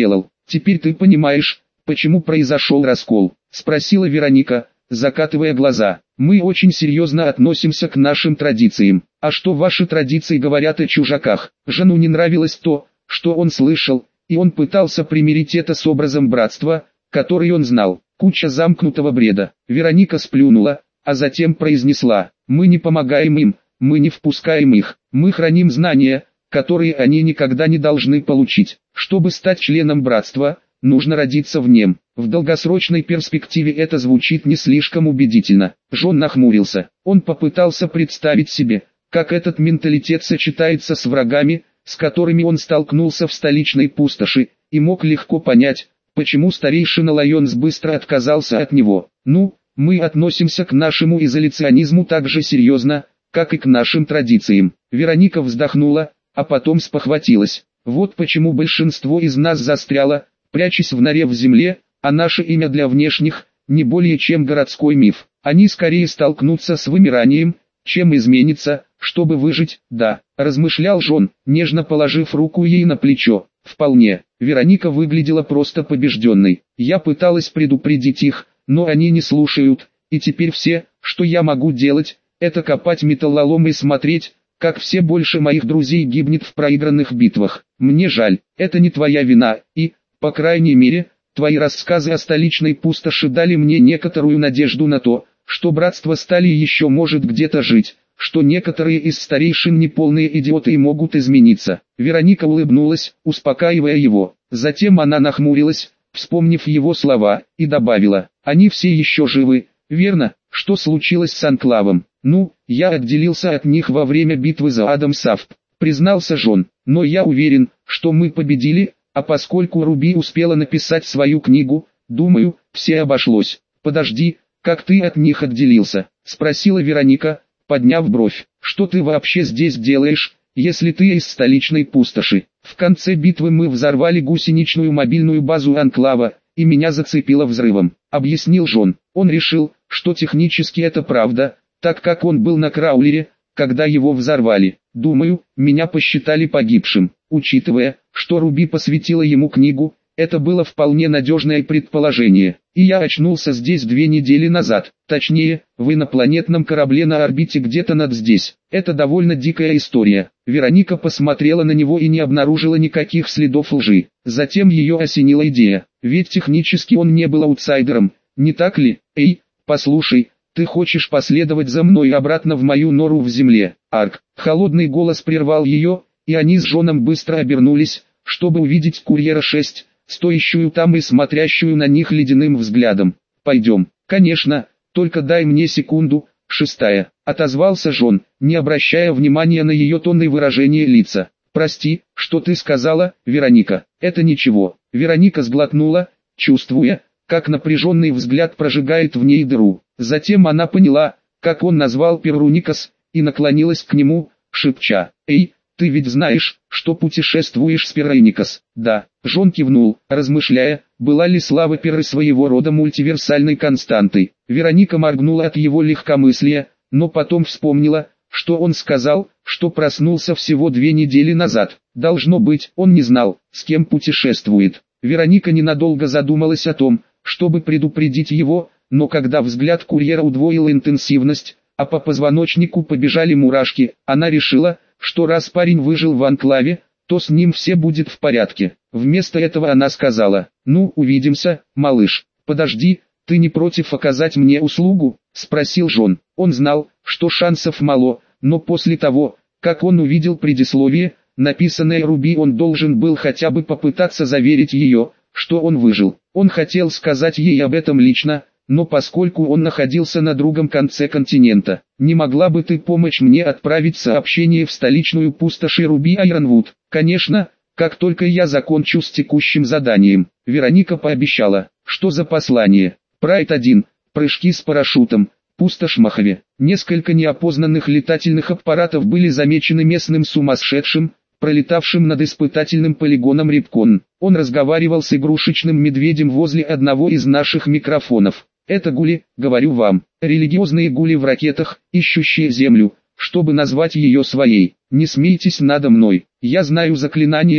Теперь ты понимаешь, почему произошел раскол? Спросила Вероника, закатывая глаза. Мы очень серьезно относимся к нашим традициям. А что ваши традиции говорят о чужаках? Жену не нравилось то, что он слышал, и он пытался примирить это с образом братства, который он знал. Куча замкнутого бреда. Вероника сплюнула, а затем произнесла: мы не помогаем им, мы не впускаем их, мы храним знания, которые они никогда не должны получить. Чтобы стать членом братства, нужно родиться в нем. В долгосрочной перспективе это звучит не слишком убедительно. Джон нахмурился. Он попытался представить себе, как этот менталитет сочетается с врагами, с которыми он столкнулся в столичной пустоши, и мог легко понять, почему старейшина Лайонс быстро отказался от него. Ну, мы относимся к нашему изоляционизму так же серьезно, как и к нашим традициям. Вероника вздохнула, а потом спохватилась. Вот почему большинство из нас застряло, прячась в норе в земле, а наше имя для внешних не более чем городской миф. Они скорее столкнутся с вымиранием, чем изменится, чтобы выжить. Да, размышлял Джон, нежно положив руку ей на плечо. Вполне. Вероника выглядела просто побежденной. Я пыталась предупредить их, но они не слушают, и теперь все, что я могу делать, это копать металлолом и смотреть, как все больше моих друзей гибнет в проигранных битвах. Мне жаль, это не твоя вина, и, по крайней мере, твои рассказы о столичной пустоши дали мне некоторую надежду на то, что братство стали еще может где-то жить, что некоторые из старейшин неполные идиоты и могут измениться. Вероника улыбнулась, успокаивая его. Затем она нахмурилась, вспомнив его слова, и добавила: они все еще живы, верно? Что случилось с Анклавом? Ну, я отделился от них во время битвы за Адамсафт, признался Джон, но я уверен, что мы победили, а поскольку Руби успела написать свою книгу, думаю, все обошлось. Подожди, как ты от них отделился? Спросила Вероника, подняв бровь. Что ты вообще здесь делаешь, если ты из столичной пустоши? В конце битвы мы взорвали гусеничную мобильную базу Анклава, и меня зацепило взрывом, объяснил Джон. Он решил, что технически это правда, так как он был на краулере, когда его взорвали. Думаю, меня посчитали погибшим. Учитывая, что Руби посвятила ему книгу, это было вполне надежное предположение. И я очнулся здесь две недели назад, точнее, в инопланетном корабле на орбите где-то над здесь. Это довольно дикая история. Вероника посмотрела на него и не обнаружила никаких следов лжи. Затем ее осенила идея, ведь технически он не был аутсайдером, не так ли? Эй, послушай, ты хочешь последовать за мной обратно в мою нору в земле? Арк. Холодный голос прервал ее, и они с Джоном быстро обернулись, чтобы увидеть курьера шесть, стоящую там и смотрящую на них ледяным взглядом. «Пойдем». «Конечно, только дай мне секунду». «Шестая», — отозвался Джон, не обращая внимания на ее тон и выражение лица. «Прости, что ты сказала, Вероника?» «Это ничего». Вероника сглотнула, чувствуя, как напряженный взгляд прожигает в ней дыру. Затем она поняла, как он назвал Перруникас, и наклонилась к нему, шепча: «Эй, ты ведь знаешь, что путешествуешь с Перруникас?» «Да». Джон кивнул, размышляя, была ли слава Перры своего рода мультиверсальной константой. Вероника моргнула от его легкомыслия, но потом вспомнила, что он сказал, что проснулся всего две недели назад. Должно быть, он не знал, с кем путешествует. Вероника ненадолго задумалась о том, чтобы предупредить его, но когда взгляд курьера удвоил интенсивность, а по позвоночнику побежали мурашки, она решила, что раз парень выжил в Анклаве, то с ним все будет в порядке. Вместо этого она сказала: «Ну, увидимся, малыш». «Подожди, ты не против оказать мне услугу?» – спросил Джон. Он знал, что шансов мало, но после того, как он увидел предисловие, написанное Руби, он должен был хотя бы попытаться заверить ее, что он выжил. Он хотел сказать ей об этом лично, но поскольку он находился на другом конце континента, «Не могла бы ты помочь мне отправить сообщение в столичную пустошь Руби Айронвуд?» «Конечно, как только я закончу с текущим заданием». Вероника пообещала. «Что за послание?» «Прайд один. Прыжки с парашютом. Пустошь Махове». Несколько неопознанных летательных аппаратов были замечены местным сумасшедшим, пролетавшим над испытательным полигоном Рипкон. Он разговаривал с игрушечным медведем возле одного из наших микрофонов. «Это гули, говорю вам, религиозные гули в ракетах, ищущие землю, чтобы назвать ее своей. Не смейтесь надо мной, я знаю заклинание,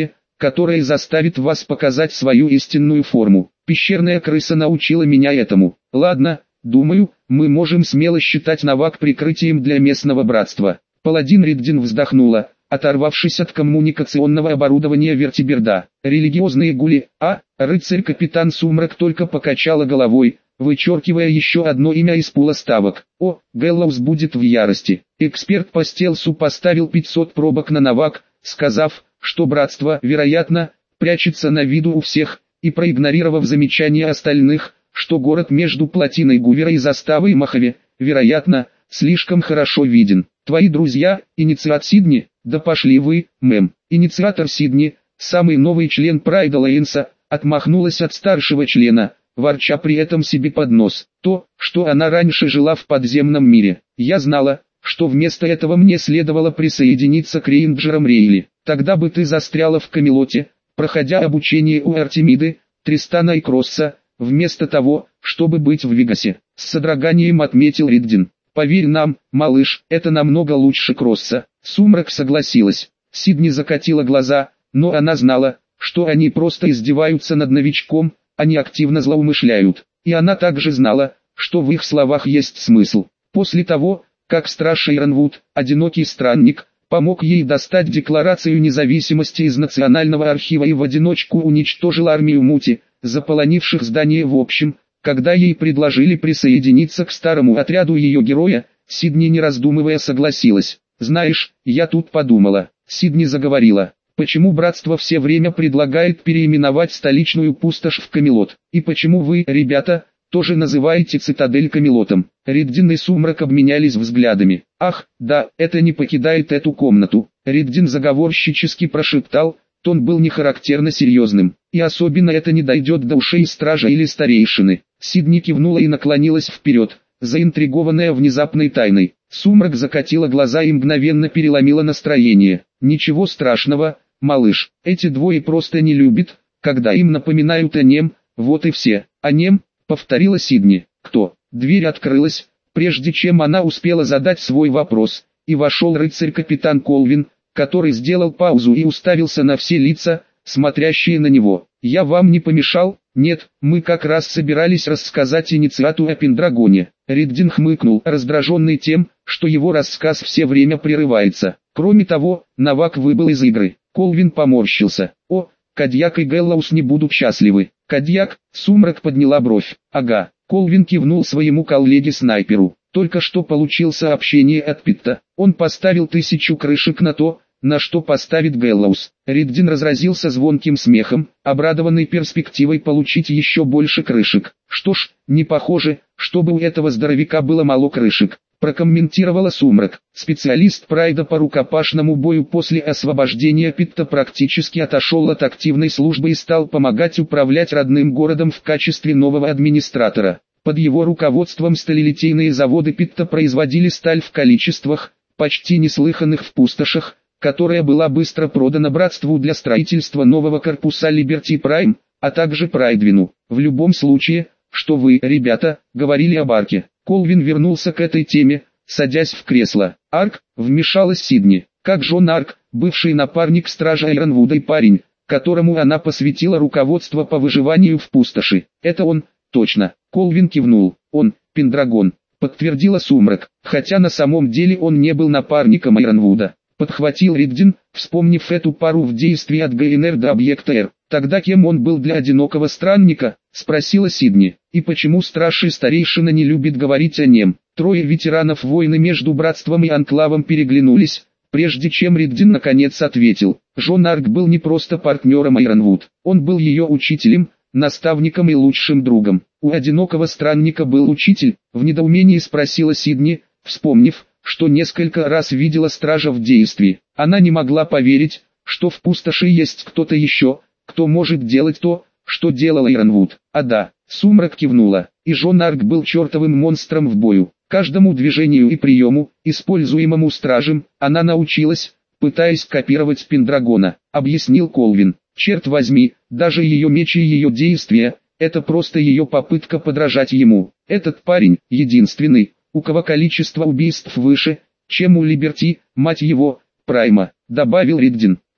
которое заставит вас показать свою истинную форму. Пещерная крыса научила меня этому. Ладно, думаю, мы можем смело считать Навак прикрытием для местного братства. Паладин Риддин вздохнула, оторвавшись от коммуникационного оборудования вертиберда. Религиозные гули, а, рыцарь-капитан Сумрак только покачала головой, вычеркивая еще одно имя из пула ставок. О, Гэллоус будет в ярости. Эксперт по стелсу поставил пятьсот пробок на Навак, сказав, что братство, вероятно, прячется на виду у всех, и проигнорировав замечания остальных, что город между плотиной Гувера и заставой Махове, вероятно, слишком хорошо виден. Твои друзья, инициат Сидни, да пошли вы, мэм. Инициатор Сидни, самый новый член Прайда Лейнса, отмахнулась от старшего члена, ворча при этом себе под нос. То, что она раньше жила в подземном мире. Я знала, что вместо этого мне следовало присоединиться к рейнджерам Рейли. Тогда бы ты застряла в Камелоте, проходя обучение у Артемиды, Тристана и Кросса, вместо того, чтобы быть в Вегасе. С содроганием отметил Риддин. Поверь нам, малыш, это намного лучше Кросса. Сумрак согласилась. Сидни закатила глаза, но она знала, что они просто издеваются над новичком, а не активно злоумышляют. И она также знала, что в их словах есть смысл. После того, как страж Эйронвуд, одинокий странник, помог ей достать декларацию независимости из Национального архива и в одиночку уничтожил армию Мути, заполонивших здание в общем, когда ей предложили присоединиться к старому отряду ее героя, Сидни не раздумывая согласилась. «Знаешь, я тут подумала», — Сидни заговорила, «почему братство все время предлагает переименовать столичную пустошь в Камелот, и почему вы, ребята, тоже называете цитадель Камелотом?» Риддин и Сумрак обменялись взглядами. «Ах, да, это не покидает эту комнату», — Риддин заговорщически прошептал, тон был нехарактерно серьезным, «и особенно это не дойдет до ушей стража или старейшины». Сидни кивнула и наклонилась вперед, заинтригованная внезапной тайной. Сумрак закатила глаза и мгновенно переломила настроение. «Ничего страшного, малыш, эти двое просто не любят, когда им напоминают о нем, вот и все». «О нем?» — повторила Сидни. «Кто?» Дверь открылась, прежде чем она успела задать свой вопрос, и вошел рыцарь-капитан Колвин, который сделал паузу и уставился на все лица, смотрящие на него. «Я вам не помешал?» «Нет, мы как раз собирались рассказать инициату о Пендрагоне». Риддин хмыкнул, раздраженный тем, что его рассказ все время прерывается. Кроме того, Навак выбыл из игры. Колвин поморщился. «О, Кадьяк и Гэллоус не будут счастливы». «Кадьяк?» — Сумрак подняла бровь. «Ага». Колвин кивнул своему коллеге-снайперу. Только что получил сообщение от Питта. Он поставил тысячу крышек на то, на что поставит Гэллоус. Риддин разразился звонким смехом, обрадованный перспективой получить еще больше крышек. «Что ж, не похоже, чтобы у этого здоровяка было мало крышек», прокомментировала Сумрак. Специалист Прайда по рукопашному бою после освобождения Питта практически отошел от активной службы и стал помогать управлять родным городом в качестве нового администратора. Под его руководством сталелитейные заводы Питта производили сталь в количествах, почти неслыханных в пустошах, которая была быстро продана братству для строительства нового корпуса Liberty Prime, а также Прайдвину. В любом случае, что вы, ребята, говорили об Арке. Колвин вернулся к этой теме, садясь в кресло. Арк, вмешалась Сидни. Как Джон Арк, бывший напарник стража Эйронвуда и парень, которому она посвятила руководство по выживанию в пустоши. Это он, точно. Колвин кивнул. Он, Пендрагон, подтвердила Сумрак, хотя на самом деле он не был напарником Эйронвуда. Подхватил Риддин, вспомнив эту пару в действии от ГНР до объекта Р. «Тогда кем он был для одинокого странника?» — спросила Сидни. «И почему старший старейшина не любит говорить о нем?» Трое ветеранов войны между братством и анклавом переглянулись, прежде чем Риддин наконец ответил. Джон Арк был не просто партнером Эйронвуд, он был ее учителем, наставником и лучшим другом. «У одинокого странника был учитель?» — в недоумении спросила Сидни, вспомнив, что несколько раз видела стража в действии. Она не могла поверить, что в пустоши есть кто-то еще, кто может делать то, что делал Эйронвуд. А да, Сумрак кивнула, и Джон Арк был чертовым монстром в бою. Каждому движению и приему, используемому стражем, она научилась, пытаясь копировать Пендрагона, объяснил Колвин. Черт возьми, даже ее меч и ее действия, это просто ее попытка подражать ему. Этот парень, единственный, у кого количество убийств выше, чем у Либерти, мать его, Прайма, добавил Риддин.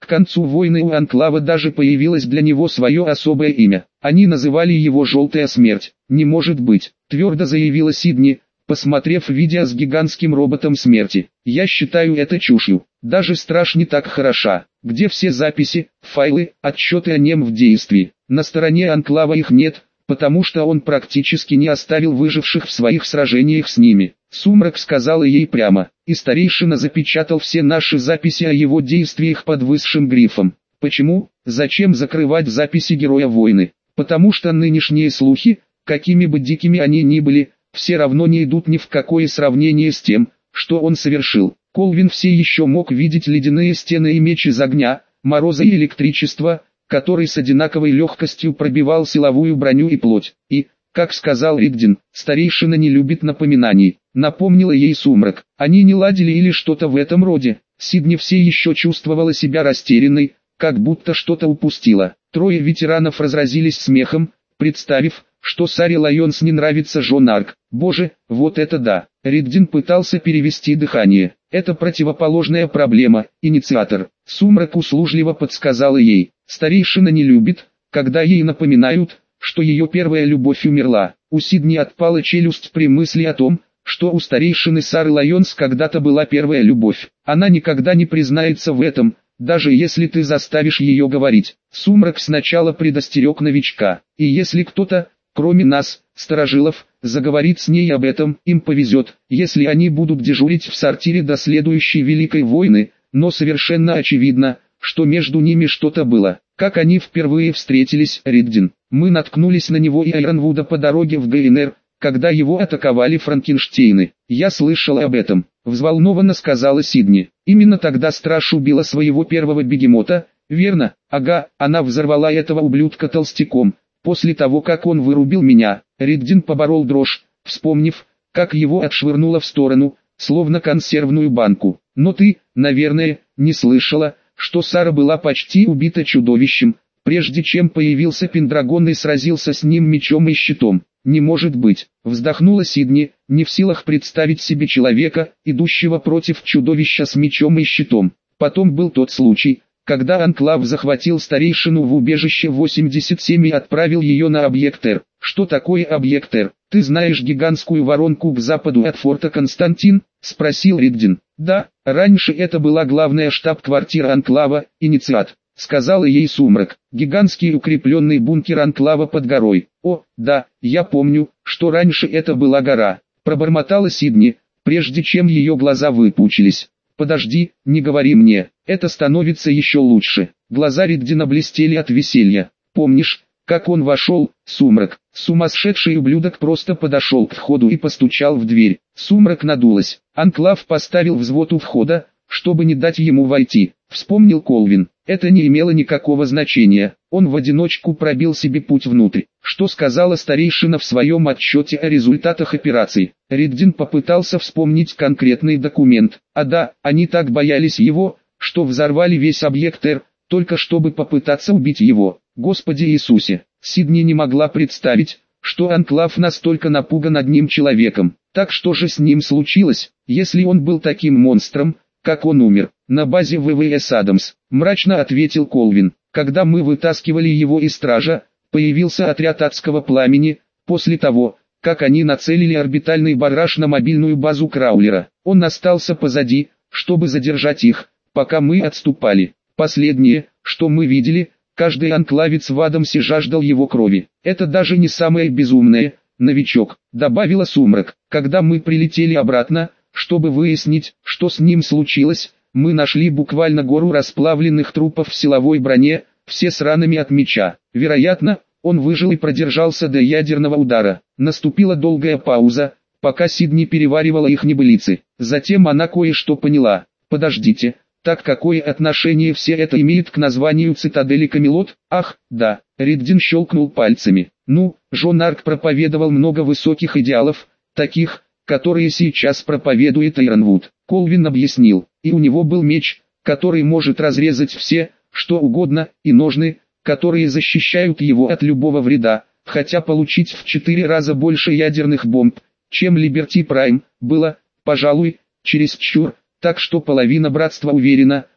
К концу войны у Анклава даже появилось для него свое особое имя. Они называли его «Желтая смерть». «Не может быть», — твердо заявила Сидни, посмотрев видео с гигантским роботом смерти. «Я считаю это чушью. Даже страж не так хороша. Где все записи, файлы, отчеты о нем в действии? На стороне Анклава их нет, потому что он практически не оставил выживших в своих сражениях с ними». Сумрак сказала ей прямо, и старейшина запечатал все наши записи о его действиях под высшим грифом. Почему? Зачем закрывать записи героя войны? Потому что нынешние слухи, какими бы дикими они ни были, все равно не идут ни в какое сравнение с тем, что он совершил. Колвин все еще мог видеть ледяные стены и меч из огня, мороза и электричества, который с одинаковой легкостью пробивал силовую броню и плоть. И, как сказал Ригдин, старейшина не любит напоминаний. Напомнила ей Сумрак. Они не ладили или что-то в этом роде. Сидни все еще чувствовала себя растерянной, как будто что-то упустила. Трое ветеранов разразились смехом, представив, что Саре Лайонс не нравится Жон Арк. Боже, вот это да. Ригдин пытался перевести дыхание. Это противоположная проблема, инициатор. Сумрак услужливо подсказала ей. Старейшина не любит, когда ей напоминают, что ее первая любовь умерла. У Сидни отпала челюсть при мысли о том, что у старейшины Сары Лайонс когда-то была первая любовь. Она никогда не признается в этом, даже если ты заставишь ее говорить. Сумрак сначала предостерег новичка. И если кто-то, кроме нас, старожилов, заговорит с ней об этом, им повезет, если они будут дежурить в сортире до следующей Великой войны, но совершенно очевидно, что между ними что-то было. Как они впервые встретились, Ригдин. Мы наткнулись на него и Айронвуда по дороге в ГНР, когда его атаковали Франкенштейны. Я слышал об этом, взволнованно сказала Сидни. Именно тогда страж убила своего первого бегемота, верно? Ага, она взорвала этого ублюдка толстяком, после того как он вырубил меня. Ригдин поборол дрожь, вспомнив, как его отшвырнуло в сторону, словно консервную банку. Но ты, наверное, не слышала, что Сара была почти убита чудовищем, прежде чем появился Пендрагон и сразился с ним мечом и щитом. «Не может быть», — вздохнула Сидни, не в силах представить себе человека, идущего против чудовища с мечом и щитом. Потом был тот случай, когда Анклав захватил старейшину в убежище восемьдесят семь и отправил ее на объект Р. «Что такое объект Р? Ты знаешь гигантскую воронку к западу от форта Константин?» — спросил Ригдин. «Да, раньше это была главная штаб-квартира Анклава, инициат», — сказала ей Сумрак. «Гигантский укрепленный бункер Анклава под горой». «О, да, я помню, что раньше это была гора», — пробормотала Сидни, прежде чем ее глаза выпучились. «Подожди, не говори мне, это становится еще лучше». Глаза Ригдина блестели от веселья. «Помнишь, как он вошел, Сумрак?» Сумасшедший ублюдок просто подошел к входу и постучал в дверь. Сумрак надулась. Анклав поставил взвод у входа, чтобы не дать ему войти. Вспомнил Колвин. Это не имело никакого значения. Он в одиночку пробил себе путь внутрь. Что сказала старейшина в своем отчете о результатах операции? Ригдин попытался вспомнить конкретный документ. А да, они так боялись его, что взорвали весь объект Р, только чтобы попытаться убить его. Господи Иисусе! Сидни не могла представить, что Анклав настолько напуган одним человеком. Так что же с ним случилось, если он был таким монстром, как он умер? На базе ВВС Адамс, мрачно ответил Колвин. Когда мы вытаскивали его из стража, появился отряд адского пламени, после того, как они нацелили орбитальный барраж на мобильную базу Краулера. Он остался позади, чтобы задержать их, пока мы отступали. Последнее, что мы видели, каждый анклавец в Адамсе жаждал его крови. Это даже не самое безумное, новичок, добавила Сумрак. Когда мы прилетели обратно, чтобы выяснить, что с ним случилось, мы нашли буквально гору расплавленных трупов в силовой броне, все с ранами от меча. Вероятно, он выжил и продержался до ядерного удара. Наступила долгая пауза, пока Сидни переваривала их небылицы. Затем она кое-что поняла. Подождите, так какое отношение все это имеет к названию цитадели Камелот? Ах, да, Ригдин щелкнул пальцами. Ну, Жон Арк проповедовал много высоких идеалов, таких, которые сейчас проповедует Айронвуд. Колвин объяснил, и у него был меч, который может разрезать все, что угодно, и ножны, которые защищают его от любого вреда, хотя получить в четыре раза больше ядерных бомб, чем Либерти Прайм, было, пожалуй, чересчур, так что половина братства уверена,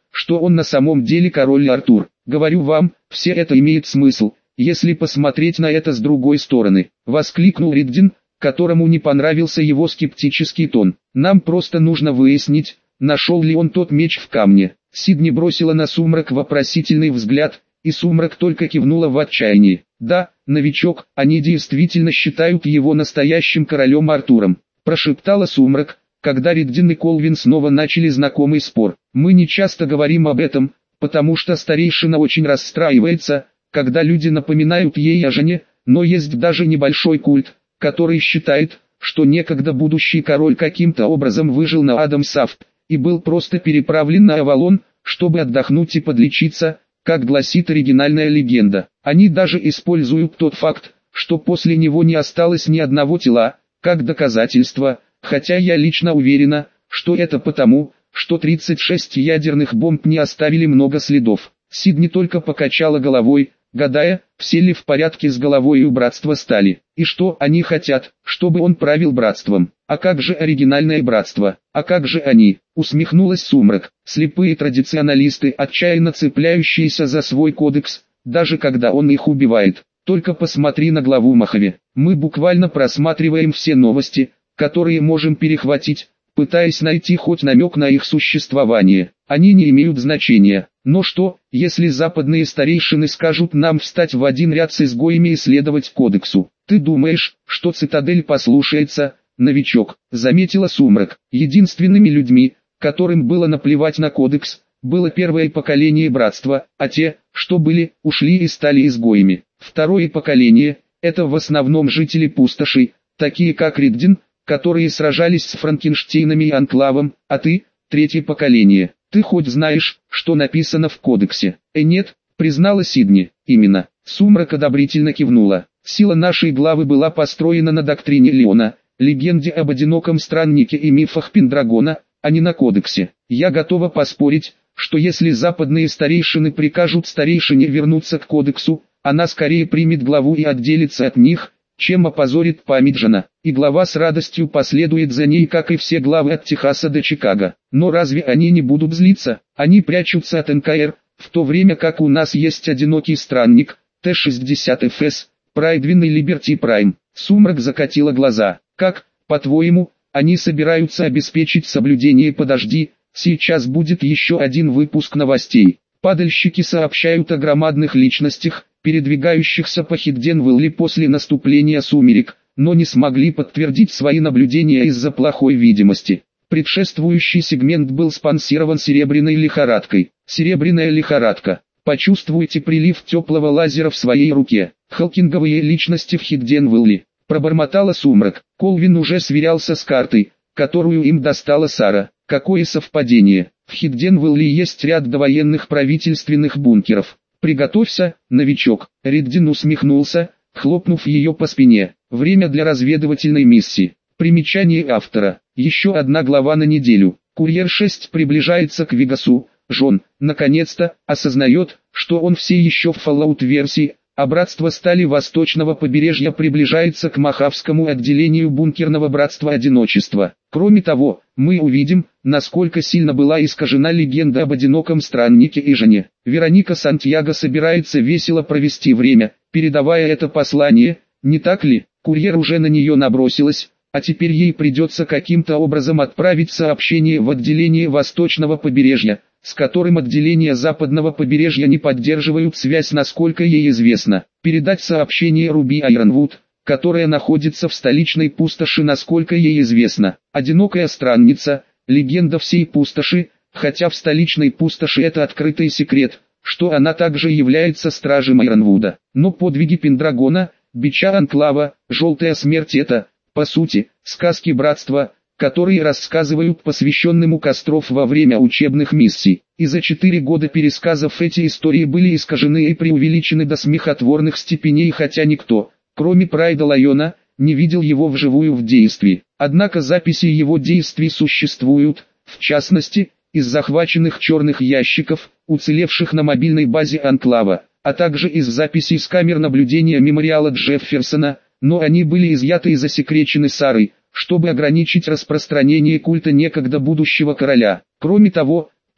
что он на самом деле король Артур. Говорю вам, все это имеет смысл, если посмотреть на это с другой стороны. Воскликнул Риддин, которому не понравился его скептический тон. Нам просто нужно выяснить, нашел ли он тот меч в камне. Сидни бросила на Сумрак вопросительный взгляд, и Сумрак только кивнула в отчаянии. Да, новичок, они действительно считают его настоящим королем Артуром, прошептала Сумрак, когда Риддин и Колвин снова начали знакомый спор. Мы не часто говорим об этом, потому что старейшина очень расстраивается, когда люди напоминают ей о жене, но есть даже небольшой культ, который считает, что некогда будущий король каким-то образом выжил на Адамсафт и был просто переправлен на Авалон, чтобы отдохнуть и подлечиться, как гласит оригинальная легенда. Они даже используют тот факт, что после него не осталось ни одного тела, как доказательство, хотя я лично уверена, что это потому, что тридцать шесть ядерных бомб не оставили много следов. Сидни только покачала головой, гадая, все ли в порядке с головой у братства стали, и что они хотят, чтобы он правил братством. А как же оригинальное братство, а как же они, усмехнулась Сумрак, слепые традиционалисты, отчаянно цепляющиеся за свой кодекс, даже когда он их убивает. Только посмотри на главу Махове, мы буквально просматриваем все новости, которые можем перехватить, пытаясь найти хоть намек на их существование. Они не имеют значения. Но что, если западные старейшины скажут нам встать в один ряд с изгоями и следовать кодексу? Ты думаешь, что цитадель послушается, новичок? Заметила Сумрак. Единственными людьми, которым было наплевать на кодекс, было первое поколение братства, а те, что были, ушли и стали изгоями. Второе поколение – это в основном жители пустоши, такие как Риддин, которые сражались с Франкенштейнами и Анклавом, а ты – третье поколение. Ты хоть знаешь, что написано в кодексе? Э нет, признала Сидни. Именно. Сумрак одобрительно кивнула. Сила нашей главы была построена на доктрине Леона, легенде об одиноком страннике и мифах Пендрагона, а не на кодексе. Я готова поспорить, что если западные старейшины прикажут старейшине вернуться к кодексу, она скорее примет главу и отделится от них, чем опозорит память жена, и глава с радостью последует за ней, как и все главы от Техаса до Чикаго. Но разве они не будут злиться? Они прячутся от эн ка эр, в то время как у нас есть одинокий странник, Т шестьдесят эф эс, Прайдвин и Либерти Прайм. Сумрак закатила глаза. Как, по-твоему, они собираются обеспечить соблюдение? Подожди, сейчас будет еще один выпуск новостей. Падальщики сообщают о громадных личностях, передвигающихся по Хидденвелли после наступления сумерек, но не смогли подтвердить свои наблюдения из-за плохой видимости. Предшествующий сегмент был спонсирован серебряной лихорадкой. Серебряная лихорадка. Почувствуйте прилив теплого лазера в своей руке. Халкинговые личности в Хидденвелли. Пробормотала Сумрак. Колвин уже сверялся с картой, которую им достала Сара. Какое совпадение. В Хидденвелли есть ряд довоенных правительственных бункеров. «Приготовься, новичок», — Риддин усмехнулся, хлопнув ее по спине. «Время для разведывательной миссии». Примечание автора. Еще одна глава на неделю. Курьер шесть приближается к Вегасу. Джон, наконец-то, осознает, что он все еще в Fallout-версии, а братство стали восточного побережья приближается к Махавскому отделению бункерного братства одиночества. Кроме того, мы увидим, насколько сильно была искажена легенда об одиноком страннике и жене. Вероника Сантьяго собирается весело провести время, передавая это послание, не так ли? Курьер уже на нее набросилась, а теперь ей придется каким-то образом отправить сообщение в отделение восточного побережья, с которым отделения западного побережья не поддерживают связь, насколько ей известно. Передать сообщение Руби Айронвуд, которая находится в столичной пустоши, насколько ей известно. Одинокая странница, легенда всей пустоши, хотя в столичной пустоши это открытый секрет, что она также является стражем Айронвуда. Но подвиги Пендрагона, бича Анклава, желтая смерть — это, по сути, сказки братства, которые рассказывают посвященному Костров во время учебных миссий. И за четыре года пересказов эти истории были искажены и преувеличены до смехотворных степеней, хотя никто, кроме Прайда Лайона, не видел его вживую в действии. Однако записи его действий существуют, в частности, из захваченных черных ящиков, уцелевших на мобильной базе Анклава, а также из записей с камер наблюдения мемориала Джефферсона, но они были изъяты и засекречены Сарой, чтобы ограничить распространение культа некогда будущего короля. Кроме того,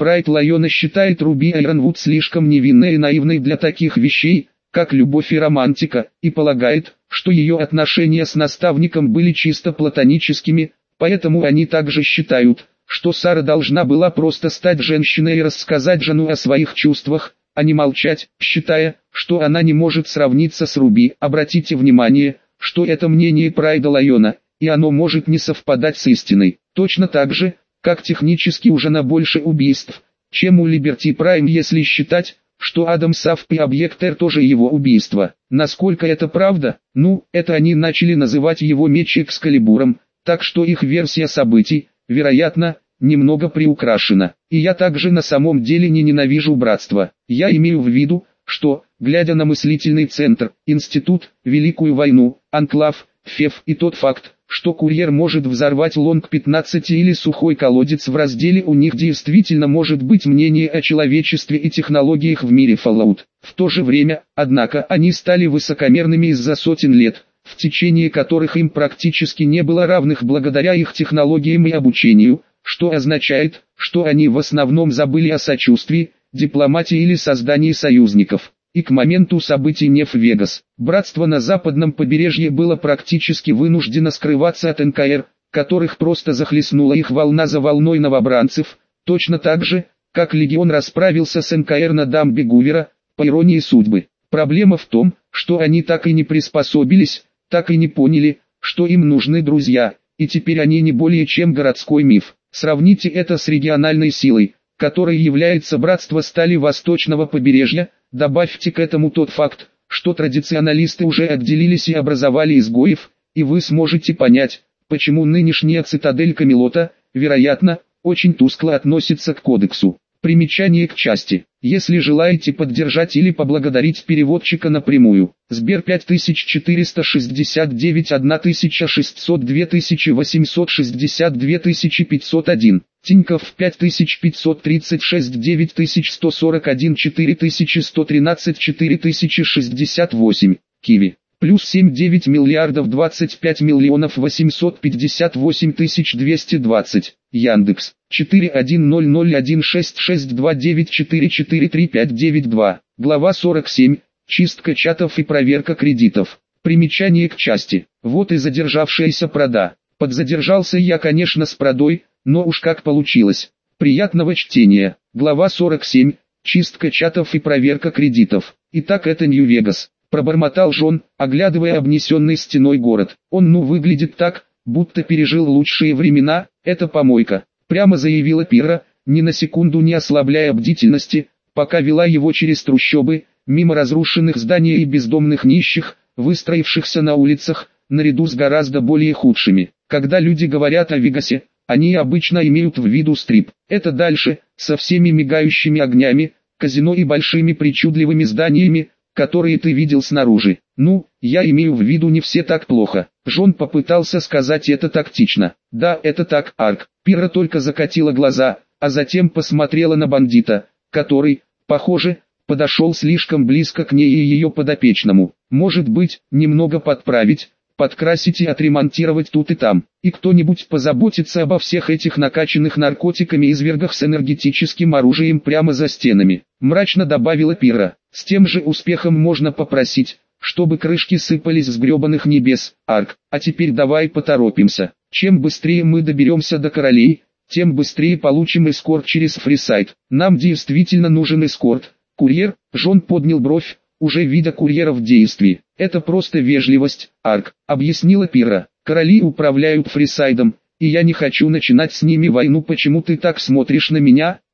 Прайд Лайона считает Руби Айронвуд слишком невинной и наивной для таких вещей, как любовь и романтика, и полагает, что ее отношения с наставником были чисто платоническими, поэтому они также считают, что Сара должна была просто стать женщиной и рассказать Джону о своих чувствах, а не молчать, считая, что она не может сравниться с Руби. Обратите внимание, что это мнение Прайда Лайона, и оно может не совпадать с истиной. Точно так же, как технически у Джона больше убийств, чем у Либерти Прайм, если считать, что Адам Саф и Объект Р тоже его убийство. Насколько это правда? Ну, это они начали называть его меч Экскалибуром, так что их версия событий, вероятно, немного приукрашена. И я также на самом деле не ненавижу братство. Я имею в виду, что, глядя на мыслительный центр, институт, Великую войну, анклав, ФЕФ и тот факт, что курьер может взорвать лонг пятнадцать или сухой колодец в разделе, у них действительно может быть мнение о человечестве и технологиях в мире Fallout. В то же время, однако, они стали высокомерными из-за сотен лет, в течение которых им практически не было равных благодаря их технологиям и обучению, что означает, что они в основном забыли о сочувствии, дипломатии или создании союзников. И к моменту событий Неф-Вегас, братство на западном побережье было практически вынуждено скрываться от эн ка эр, которых просто захлестнула их волна за волной новобранцев, точно так же, как Легион расправился с эн ка эр на дамбе Гувера, по иронии судьбы. Проблема в том, что они так и не приспособились, так и не поняли, что им нужны друзья, и теперь они не более чем городской миф. Сравните это с региональной силой, которой является братство стали восточного побережья. Добавьте к этому тот факт, что традиционалисты уже отделились и образовали изгоев, и вы сможете понять, почему нынешняя цитадель Камелота, вероятно, очень тускло относится к кодексу. Примечание к части. Если желаете поддержать или поблагодарить переводчика напрямую, Сбер пять тысяч четыреста шестьдесят девять тысяча шестьсот два тысячи восемьсот шестьдесят два тысячи пятьсот один, Тинькофф пять тысяч пятьсот тридцать шесть девять тысяч сто сорок один четыре тысячи сто тринадцать четыре тысячи шестьдесят восемь, Киви. Плюс семь девять миллиардов двадцать пять миллионов восемьсот пятьдесят восемь тысяч двести двадцать. Яндекс. четыре один ноль ноль один шесть шесть два девять четыре четыре три пять девять два. Глава сорок семь. Чистка чатов и проверка кредитов. Примечание к части. Вот и задержавшаяся прода. Подзадержался я, конечно, с продой, но уж как получилось. Приятного чтения. Глава сорок семь. Чистка чатов и проверка кредитов. Итак, это Нью-Вегас. Пробормотал Джон, оглядывая обнесенный стеной город. Он ну выглядит так, будто пережил лучшие времена, это помойка. Прямо заявила Пира, ни на секунду не ослабляя бдительности, пока вела его через трущобы, мимо разрушенных зданий и бездомных нищих, выстроившихся на улицах, наряду с гораздо более худшими. Когда люди говорят о Вегасе, они обычно имеют в виду стрип. Это дальше, со всеми мигающими огнями, казино и большими причудливыми зданиями, которые ты видел снаружи. Ну, я имею в виду, не все так плохо. Джон попытался сказать это тактично. Да, это так, Арк. Пира только закатила глаза, а затем посмотрела на бандита, который, похоже, подошел слишком близко к ней и ее подопечному. Может быть, немного подправить, подкрасить и отремонтировать тут и там. И кто-нибудь позаботится обо всех этих накачанных наркотиками извергах с энергетическим оружием прямо за стенами. Мрачно добавила Пира. С тем же успехом можно попросить, чтобы крышки сыпались с гребаных небес, Арк. А теперь давай поторопимся. Чем быстрее мы доберемся до королей, тем быстрее получим эскорт через Фрисайд. Нам действительно нужен эскорт. Курьер, Джон поднял бровь, уже видя курьера в действии. Это просто вежливость, Арк, объяснила Пира. Короли управляют Фрисайдом, и я не хочу начинать с ними войну. Почему ты так смотришь на меня?